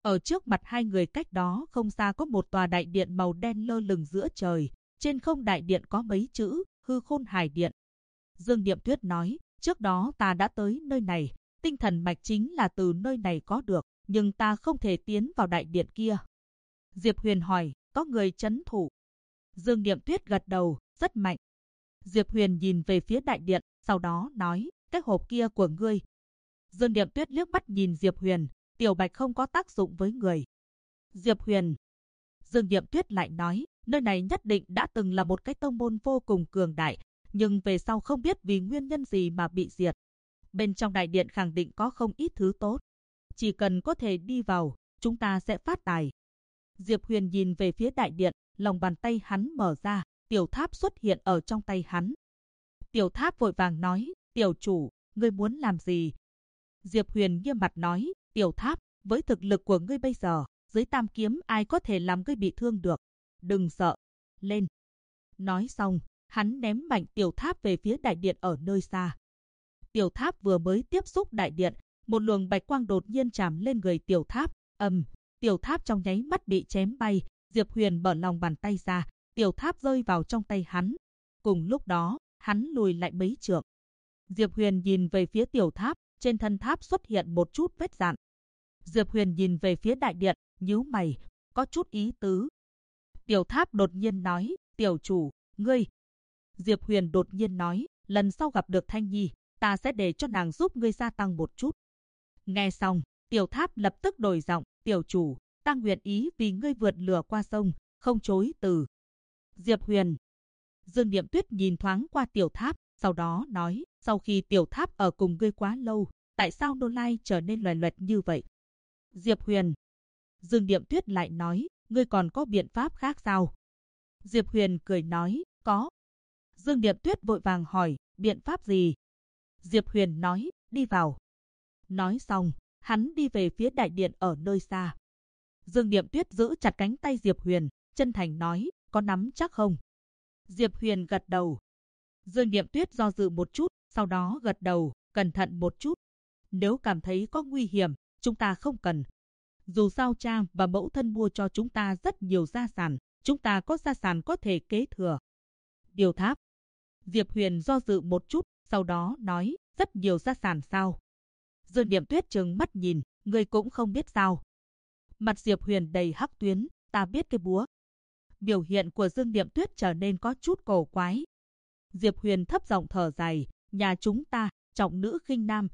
S1: Ở trước mặt hai người cách đó không xa có một tòa đại điện màu đen lơ lửng giữa trời. Trên không đại điện có mấy chữ, Hư Khôn Hải Điện. Dương Niệm Tuyết nói, trước đó ta đã tới nơi này, tinh thần mạch chính là từ nơi này có được, nhưng ta không thể tiến vào đại điện kia. Diệp Huyền hỏi, có người trấn thủ? Dương Niệm Tuyết gật đầu, rất mạnh. Diệp Huyền nhìn về phía đại điện, sau đó nói, cái hộp kia của ngươi. Dương Niệm Tuyết liếc mắt nhìn Diệp Huyền, tiểu bạch không có tác dụng với người. Diệp Huyền. Dương Niệm Tuyết lại nói, nơi này nhất định đã từng là một cái tông môn vô cùng cường đại, nhưng về sau không biết vì nguyên nhân gì mà bị diệt. Bên trong đại điện khẳng định có không ít thứ tốt. Chỉ cần có thể đi vào, chúng ta sẽ phát tài. Diệp Huyền nhìn về phía đại điện, lòng bàn tay hắn mở ra, tiểu tháp xuất hiện ở trong tay hắn. Tiểu tháp vội vàng nói, tiểu chủ, ngươi muốn làm gì? Diệp Huyền nghiêm mặt nói, tiểu tháp, với thực lực của ngươi bây giờ, dưới tam kiếm ai có thể làm ngươi bị thương được. Đừng sợ, lên. Nói xong, hắn ném mạnh tiểu tháp về phía đại điện ở nơi xa. Tiểu tháp vừa mới tiếp xúc đại điện, một luồng bạch quang đột nhiên trảm lên người tiểu tháp, tiểu tháp trong nháy mắt bị chém bay. Diệp Huyền mở lòng bàn tay ra, tiểu tháp rơi vào trong tay hắn. Cùng lúc đó, hắn lùi lại mấy trượng. Diệp Huyền nhìn về phía tiểu tháp, trên thân tháp xuất hiện một chút vết dạn. Diệp Huyền nhìn về phía đại điện, nhíu mày, có chút ý tứ. Tiểu tháp đột nhiên nói, tiểu chủ, ngươi. Diệp Huyền đột nhiên nói, lần sau gặp được Thanh Nhi, ta sẽ để cho nàng giúp ngươi gia tăng một chút. Nghe xong, tiểu tháp lập tức đổi giọng, tiểu chủ, ta nguyện ý vì ngươi vượt lửa qua sông, không chối từ. Diệp Huyền. Dương Niệm Tuyết nhìn thoáng qua tiểu tháp, sau đó nói, sau khi tiểu tháp ở cùng ngươi quá lâu, tại sao Nô Lai trở nên loè loẹt như vậy? Diệp Huyền. Dương Niệm Tuyết lại nói, ngươi còn có biện pháp khác sao? Diệp Huyền cười nói, có. Dương Niệm Tuyết vội vàng hỏi, biện pháp gì? Diệp Huyền nói, đi vào. Nói xong, hắn đi về phía đại điện ở nơi xa. Dương Niệm Tuyết giữ chặt cánh tay Diệp Huyền, chân thành nói, có nắm chắc không? Diệp Huyền gật đầu. Dương Niệm Tuyết do dự một chút, sau đó gật đầu, cẩn thận một chút. Nếu cảm thấy có nguy hiểm, chúng ta không cần. Dù sao cha và mẫu thân mua cho chúng ta rất nhiều gia sản, chúng ta có gia sản có thể kế thừa. Điều tháp. Diệp Huyền do dự một chút, sau đó nói, rất nhiều gia sản sao? Dương Niệm Tuyết trừng mắt nhìn, người cũng không biết sao? Mặt Diệp Huyền đầy hắc tuyến, ta biết cái búa. Biểu hiện của Dương Niệm Tuyết trở nên có chút cổ quái. Diệp Huyền thấp giọng thở dài, nhà chúng ta, trọng nữ khinh nam.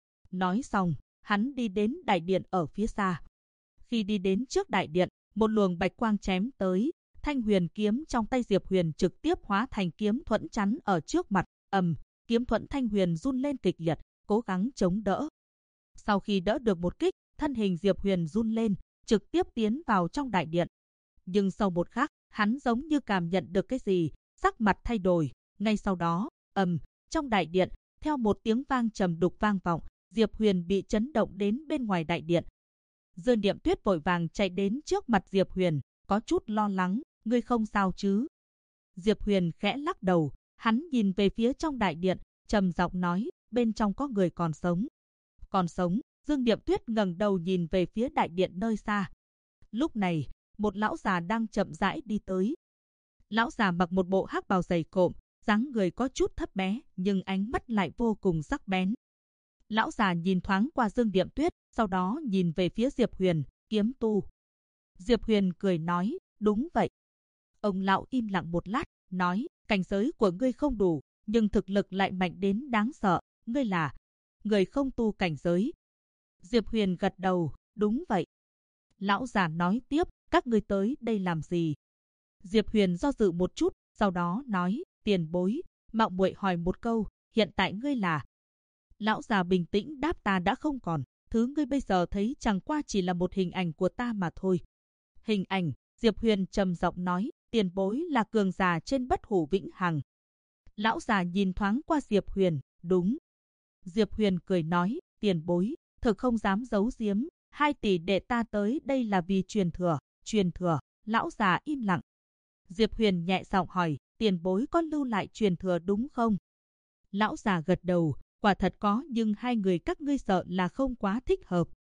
S1: Nói xong, hắn đi đến đại điện ở phía xa. Khi đi đến trước đại điện, một luồng bạch quang chém tới, thanh huyền kiếm trong tay Diệp Huyền trực tiếp hóa thành kiếm thuẫn chắn ở trước mặt. Kiếm thuẫn thanh huyền run lên kịch liệt, cố gắng chống đỡ. Sau khi đỡ được một kích, thân hình Diệp Huyền run lên, trực tiếp tiến vào trong đại điện. Nhưng sau một khắc, hắn giống như cảm nhận được cái gì, sắc mặt thay đổi. Ngay sau đó, trong đại điện, theo một tiếng vang trầm đục vang vọng, Diệp Huyền bị chấn động đến bên ngoài đại điện. Dương Niệm Tuyết vội vàng chạy đến trước mặt Diệp Huyền, có chút lo lắng, ngươi không sao chứ? Diệp Huyền khẽ lắc đầu, hắn nhìn về phía trong đại điện, trầm giọng nói, bên trong có người còn sống. Còn sống? Dương Niệm Tuyết ngẩng đầu nhìn về phía đại điện nơi xa. Lúc này, một lão già đang chậm rãi đi tới. Lão già mặc một bộ hắc bào dày cộm, dáng người có chút thấp bé, nhưng ánh mắt lại vô cùng sắc bén. Lão già nhìn thoáng qua Dương Niệm Tuyết, sau đó nhìn về phía Diệp Huyền, kiếm tu. Diệp Huyền cười nói, đúng vậy. Ông lão im lặng một lát, nói, cảnh giới của ngươi không đủ, nhưng thực lực lại mạnh đến đáng sợ, ngươi là người không tu cảnh giới. Diệp Huyền gật đầu, đúng vậy. Lão già nói tiếp, các ngươi tới đây làm gì? Diệp Huyền do dự một chút, sau đó nói, tiền bối, mạo muội hỏi một câu, hiện tại ngươi là? Lão già bình tĩnh đáp, ta đã không còn, thứ ngươi bây giờ thấy chẳng qua chỉ là một hình ảnh của ta mà thôi. Hình ảnh? Diệp Huyền trầm giọng nói, tiền bối là cường giả trên Bất Hủ Vĩnh Hằng. Lão già nhìn thoáng qua Diệp Huyền, đúng. Diệp Huyền cười nói, tiền bối, thực không dám giấu giếm, 2 tỷ đệ ta tới đây là vì truyền thừa. Lão già im lặng. Diệp Huyền nhẹ giọng hỏi, tiền bối có lưu lại truyền thừa đúng không? Lão già gật đầu, quả thật có, nhưng 2 người các ngươi sợ là không quá thích hợp.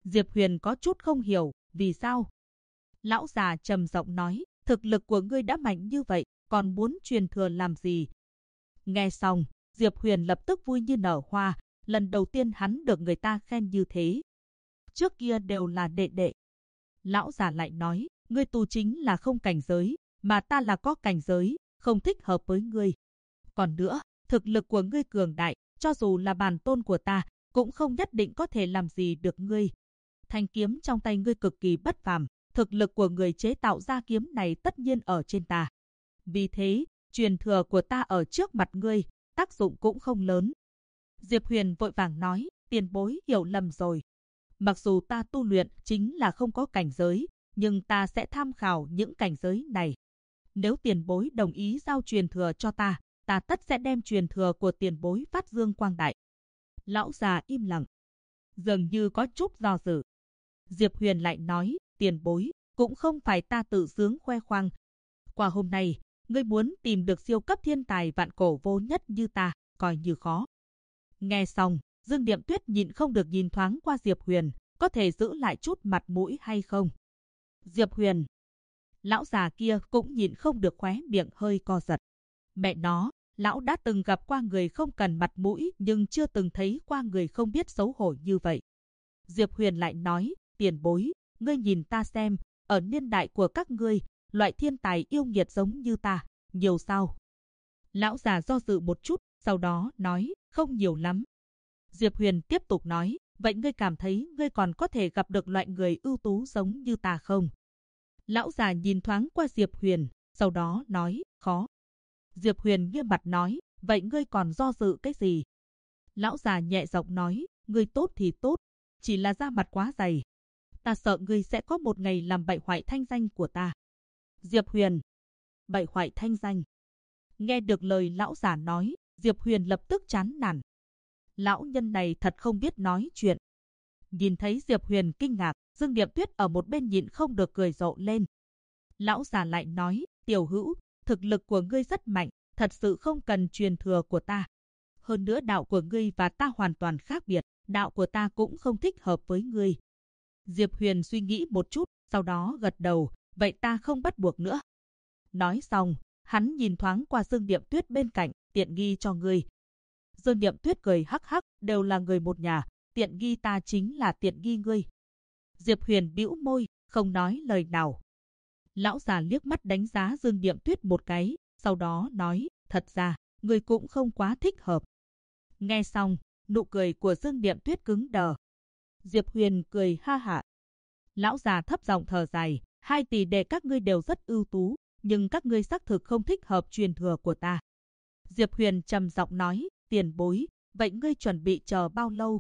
S1: Diệp Huyền có chút không hiểu, vì sao? Lão già trầm giọng nói, thực lực của ngươi đã mạnh như vậy, còn muốn truyền thừa làm gì? Nghe xong, Diệp Huyền lập tức vui như nở hoa, lần đầu tiên hắn được người ta khen như thế. Trước kia đều là đệ đệ. Lão già lại nói, ngươi tu chính là không cảnh giới, mà ta là có cảnh giới, không thích hợp với ngươi. Còn nữa, thực lực của ngươi cường đại, cho dù là bản tôn của ta, cũng không nhất định có thể làm gì được ngươi. Thanh kiếm trong tay ngươi cực kỳ bất phàm, thực lực của người chế tạo ra kiếm này tất nhiên ở trên ta. Vì thế, truyền thừa của ta ở trước mặt ngươi, tác dụng cũng không lớn. Diệp Huyền vội vàng nói, tiền bối hiểu lầm rồi. Mặc dù ta tu luyện chính là không có cảnh giới, nhưng ta sẽ tham khảo những cảnh giới này. Nếu tiền bối đồng ý giao truyền thừa cho ta, ta tất sẽ đem truyền thừa của tiền bối phát dương quang đại. Lão già im lặng, dường như có chút do dự. Diệp Huyền lại nói, tiền bối, cũng không phải ta tự sướng khoe khoang. Qua hôm nay, ngươi muốn tìm được siêu cấp thiên tài vạn cổ vô nhất như ta, coi như khó. Nghe xong, Dương Điệm Tuyết nhịn không được nhìn thoáng qua Diệp Huyền, có thể giữ lại chút mặt mũi hay không? Diệp Huyền. Lão già kia cũng nhịn không được khóe miệng hơi co giật. Mẹ nó, lão đã từng gặp qua người không cần mặt mũi nhưng chưa từng thấy qua người không biết xấu hổ như vậy. Diệp Huyền lại nói, tiền bối, ngươi nhìn ta xem, ở niên đại của các ngươi, loại thiên tài yêu nghiệt giống như ta, nhiều sao? Lão già do dự một chút, sau đó nói, không nhiều lắm. Diệp Huyền tiếp tục nói, vậy ngươi cảm thấy ngươi còn có thể gặp được loại người ưu tú giống như ta không? Lão già nhìn thoáng qua Diệp Huyền, sau đó nói, khó. Diệp Huyền nghiêm mặt nói, vậy ngươi còn do dự cái gì? Lão già nhẹ giọng nói, ngươi tốt thì tốt, chỉ là da mặt quá dày. Ta sợ ngươi sẽ có một ngày làm bại hoại thanh danh của ta. Diệp Huyền. Bại hoại thanh danh. Nghe được lời lão già nói, Diệp Huyền lập tức chán nản. Lão nhân này thật không biết nói chuyện. Nhìn thấy Diệp Huyền kinh ngạc, Dương Điệp Tuyết ở một bên nhịn không được cười rộ lên. Lão già lại nói, tiểu hữu, thực lực của ngươi rất mạnh, thật sự không cần truyền thừa của ta. Hơn nữa đạo của ngươi và ta hoàn toàn khác biệt, đạo của ta cũng không thích hợp với ngươi. Diệp Huyền suy nghĩ một chút, sau đó gật đầu, vậy ta không bắt buộc nữa. Nói xong, hắn nhìn thoáng qua Dương Điệp Tuyết bên cạnh, tiện nghi cho ngươi. Dương Điệp Tuyết cười hắc hắc, đều là người một nhà, tiện nghi ta chính là tiện nghi ngươi. Diệp Huyền bĩu môi, không nói lời nào. Lão già liếc mắt đánh giá Dương Điệp Tuyết một cái, sau đó nói, thật ra, ngươi cũng không quá thích hợp. Nghe xong, nụ cười của Dương Điệp Tuyết cứng đờ. Diệp Huyền cười ha hả. Lão già thấp giọng thở dài, hai tỷ đệ các ngươi đều rất ưu tú, nhưng các ngươi xác thực không thích hợp truyền thừa của ta. Diệp Huyền trầm giọng nói, tiền bối, vậy ngươi chuẩn bị chờ bao lâu?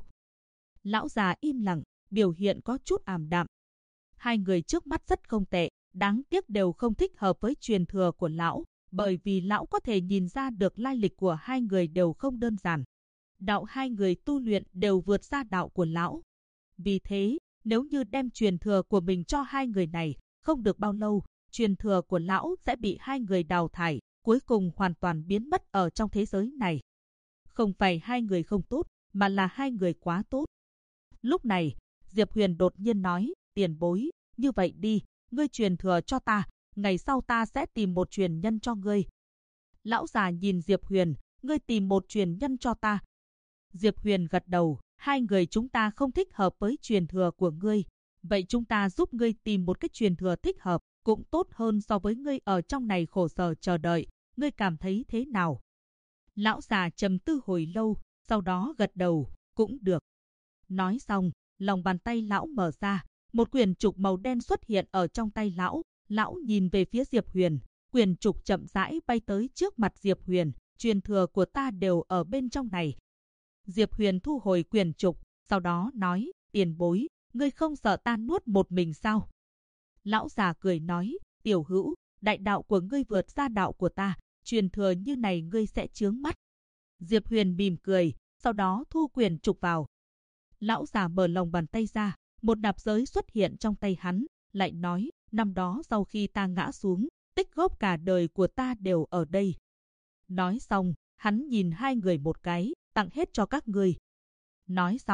S1: Lão già im lặng, biểu hiện có chút ảm đạm. Hai người trước mắt rất không tệ, đáng tiếc đều không thích hợp với truyền thừa của lão, bởi vì lão có thể nhìn ra được lai lịch của hai người đều không đơn giản. Đạo hai người tu luyện đều vượt xa đạo của lão. Vì thế, nếu như đem truyền thừa của mình cho hai người này, không được bao lâu, truyền thừa của lão sẽ bị hai người đào thải, cuối cùng hoàn toàn biến mất ở trong thế giới này. Không phải hai người không tốt, mà là hai người quá tốt. Lúc này, Diệp Huyền đột nhiên nói, tiền bối, như vậy đi, ngươi truyền thừa cho ta, ngày sau ta sẽ tìm một truyền nhân cho ngươi. Lão già nhìn Diệp Huyền, ngươi tìm một truyền nhân cho ta. Diệp Huyền gật đầu, hai người chúng ta không thích hợp với truyền thừa của ngươi. Vậy chúng ta giúp ngươi tìm một cái truyền thừa thích hợp, cũng tốt hơn so với ngươi ở trong này khổ sở chờ đợi. Ngươi cảm thấy thế nào? Lão già trầm tư hồi lâu, sau đó gật đầu, cũng được. Nói xong, lòng bàn tay lão mở ra, một quyển trục màu đen xuất hiện ở trong tay lão. Lão nhìn về phía Diệp Huyền, quyển trục chậm rãi bay tới trước mặt Diệp Huyền, truyền thừa của ta đều ở bên trong này. Diệp Huyền thu hồi quyển trục, sau đó nói, tiền bối, ngươi không sợ ta nuốt một mình sao? Lão già cười nói, tiểu hữu, đại đạo của ngươi vượt ra đạo của ta, truyền thừa như này ngươi sẽ chướng mắt. Diệp Huyền mỉm cười, sau đó thu quyển trục vào. Lão già mở lòng bàn tay ra, một nạp giới xuất hiện trong tay hắn, lại nói, năm đó sau khi ta ngã xuống, tích góp cả đời của ta đều ở đây. Nói xong, hắn nhìn hai người một cái, tặng hết cho các ngươi. Nói xong,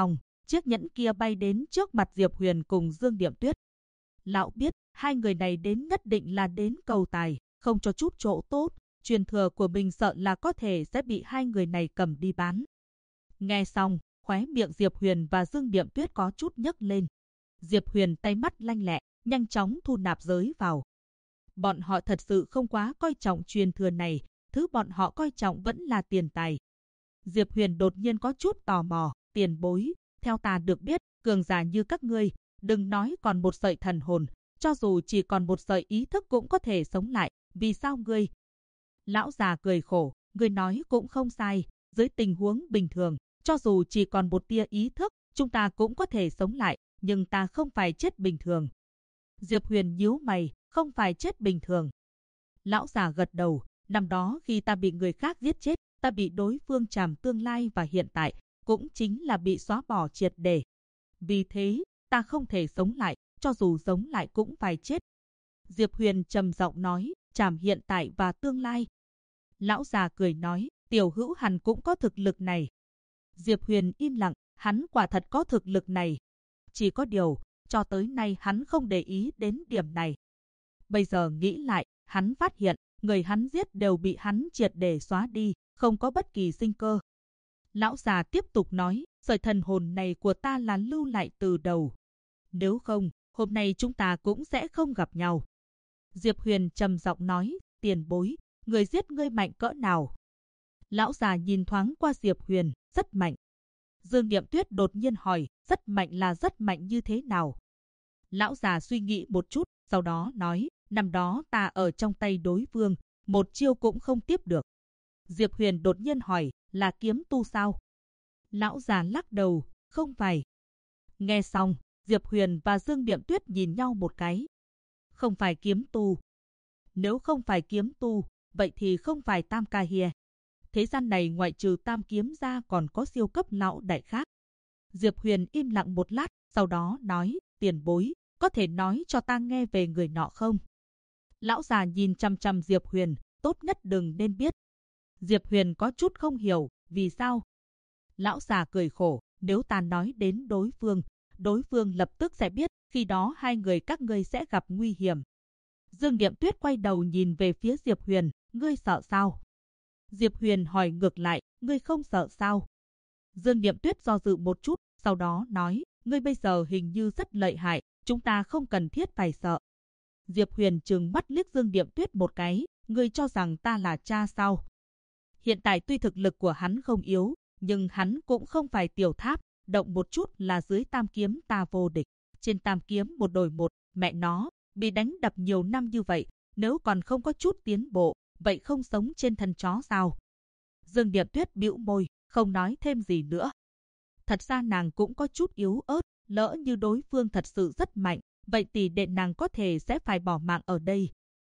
S1: chiếc nhẫn kia bay đến trước mặt Diệp Huyền cùng Dương Điệm Tuyết. Lão biết, hai người này đến nhất định là đến cầu tài, không cho chút chỗ tốt, truyền thừa của mình sợ là có thể sẽ bị hai người này cầm đi bán. Nghe xong, khóe miệng Diệp Huyền và Dương Điệm Tuyết có chút nhấc lên. Diệp Huyền tay mắt lanh lẹ, nhanh chóng thu nạp giới vào. Bọn họ thật sự không quá coi trọng truyền thừa này, thứ bọn họ coi trọng vẫn là tiền tài. Diệp Huyền đột nhiên có chút tò mò, tiền bối, theo ta được biết, cường giả như các ngươi, đừng nói còn một sợi thần hồn, cho dù chỉ còn một sợi ý thức cũng có thể sống lại, vì sao ngươi? Lão già cười khổ, ngươi nói cũng không sai, dưới tình huống bình thường, cho dù chỉ còn một tia ý thức, chúng ta cũng có thể sống lại, nhưng ta không phải chết bình thường. Diệp Huyền nhíu mày, không phải chết bình thường. Lão già gật đầu, năm đó khi ta bị người khác giết chết, ta bị đối phương trảm tương lai và hiện tại, cũng chính là bị xóa bỏ triệt để. Vì thế, ta không thể sống lại, cho dù sống lại cũng phải chết. Diệp Huyền trầm giọng nói, trảm hiện tại và tương lai. Lão già cười nói, tiểu hữu hẳn cũng có thực lực này. Diệp Huyền im lặng, hắn quả thật có thực lực này. Chỉ có điều, cho tới nay hắn không để ý đến điểm này. Bây giờ nghĩ lại, hắn phát hiện, người hắn giết đều bị hắn triệt để xóa đi, không có bất kỳ sinh cơ. Lão già tiếp tục nói, sợi thần hồn này của ta là lưu lại từ đầu. Nếu không, hôm nay chúng ta cũng sẽ không gặp nhau. Diệp Huyền trầm giọng nói, tiền bối, người giết ngươi mạnh cỡ nào? Lão già nhìn thoáng qua Diệp Huyền, rất mạnh. Dương Điệm Tuyết đột nhiên hỏi, rất mạnh là rất mạnh như thế nào? Lão già suy nghĩ một chút, sau đó nói, năm đó ta ở trong tay đối phương, một chiêu cũng không tiếp được. Diệp Huyền đột nhiên hỏi, là kiếm tu sao? Lão già lắc đầu, không phải. Nghe xong, Diệp Huyền và Dương Điệm Tuyết nhìn nhau một cái. Không phải kiếm tu. Nếu không phải kiếm tu, vậy thì không phải Tam Ca Hia. Thế gian này ngoại trừ Tam Kiếm ra còn có siêu cấp lão đại khác. Diệp Huyền im lặng một lát, sau đó nói, tiền bối, có thể nói cho ta nghe về người nọ không? Lão già nhìn chăm chăm Diệp Huyền, tốt nhất đừng nên biết. Diệp Huyền có chút không hiểu, vì sao? Lão già cười khổ, nếu ta nói đến đối phương lập tức sẽ biết, khi đó hai người các ngươi sẽ gặp nguy hiểm. Dương Điệm Tuyết quay đầu nhìn về phía Diệp Huyền, ngươi sợ sao? Diệp Huyền hỏi ngược lại, ngươi không sợ sao? Dương Điệm Tuyết do dự một chút, sau đó nói, ngươi bây giờ hình như rất lợi hại, chúng ta không cần thiết phải sợ. Diệp Huyền trừng mắt liếc Dương Điệm Tuyết một cái, ngươi cho rằng ta là cha sao? Hiện tại tuy thực lực của hắn không yếu, nhưng hắn cũng không phải tiểu tháp, động một chút là dưới tam kiếm ta vô địch. Trên tam kiếm một đổi một, mẹ nó, bị đánh đập nhiều năm như vậy, nếu còn không có chút tiến bộ, vậy không sống trên thân chó sao? Dương Điệp Tuyết bĩu môi, không nói thêm gì nữa. Thật ra nàng cũng có chút yếu ớt, lỡ như đối phương thật sự rất mạnh, vậy tỷ đệ nàng có thể sẽ phải bỏ mạng ở đây.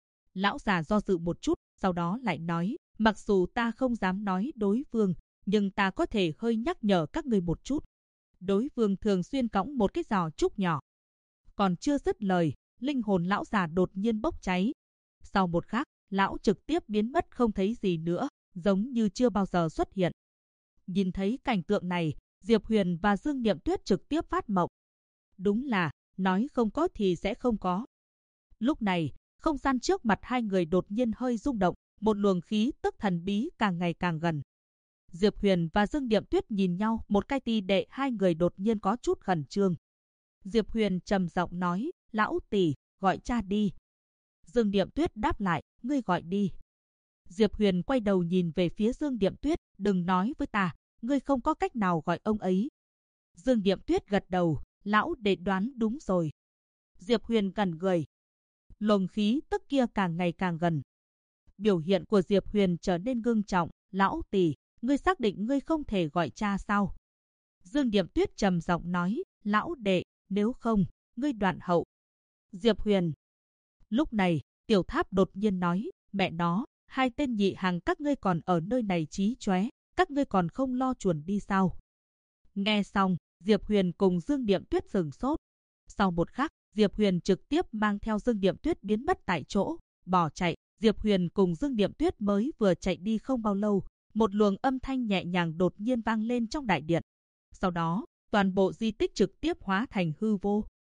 S1: Lão già do dự một chút, sau đó lại nói, mặc dù ta không dám nói đối phương, nhưng ta có thể hơi nhắc nhở các người một chút. Đối phương thường xuyên cõng một cái giò trúc nhỏ. Còn chưa dứt lời, linh hồn lão già đột nhiên bốc cháy. Sau một khắc, lão trực tiếp biến mất không thấy gì nữa, giống như chưa bao giờ xuất hiện. Nhìn thấy cảnh tượng này, Diệp Huyền và Dương Niệm Tuyết trực tiếp phát mộng. Đúng là, nói không có thì sẽ không có. Lúc này, không gian trước mặt hai người đột nhiên hơi rung động, một luồng khí tức thần bí càng ngày càng gần. Diệp Huyền và Dương Niệm Tuyết nhìn nhau, một cái tỷ đệ hai người đột nhiên có chút khẩn trương. Diệp Huyền trầm giọng nói, lão tỷ, gọi cha đi. Dương Niệm Tuyết đáp lại, ngươi gọi đi. Diệp Huyền quay đầu nhìn về phía Dương Niệm Tuyết, đừng nói với ta, ngươi không có cách nào gọi ông ấy. Dương Niệm Tuyết gật đầu, lão đệ đoán đúng rồi. Diệp Huyền gần người. Luồng khí tức kia càng ngày càng gần. Biểu hiện của Diệp Huyền trở nên ngưng trọng, lão tỷ, ngươi xác định ngươi không thể gọi cha sao? Dương Niệm Tuyết trầm giọng nói, lão đệ, nếu không, ngươi đoạn hậu. Diệp Huyền. Lúc này, Tiểu Tháp đột nhiên nói, mẹ nó, hai tên nhị hàng các ngươi còn ở nơi này chí chóe, các ngươi còn không lo chuồn đi sao? Nghe xong, Diệp Huyền cùng Dương Niệm Tuyết sửng sốt. Sau một khắc, Diệp Huyền trực tiếp mang theo Dương Niệm Tuyết biến mất tại chỗ, bỏ chạy. Diệp Huyền cùng Dương Niệm Tuyết mới vừa chạy đi không bao lâu, một luồng âm thanh nhẹ nhàng đột nhiên vang lên trong đại điện. Sau đó, toàn bộ di tích trực tiếp hóa thành hư vô.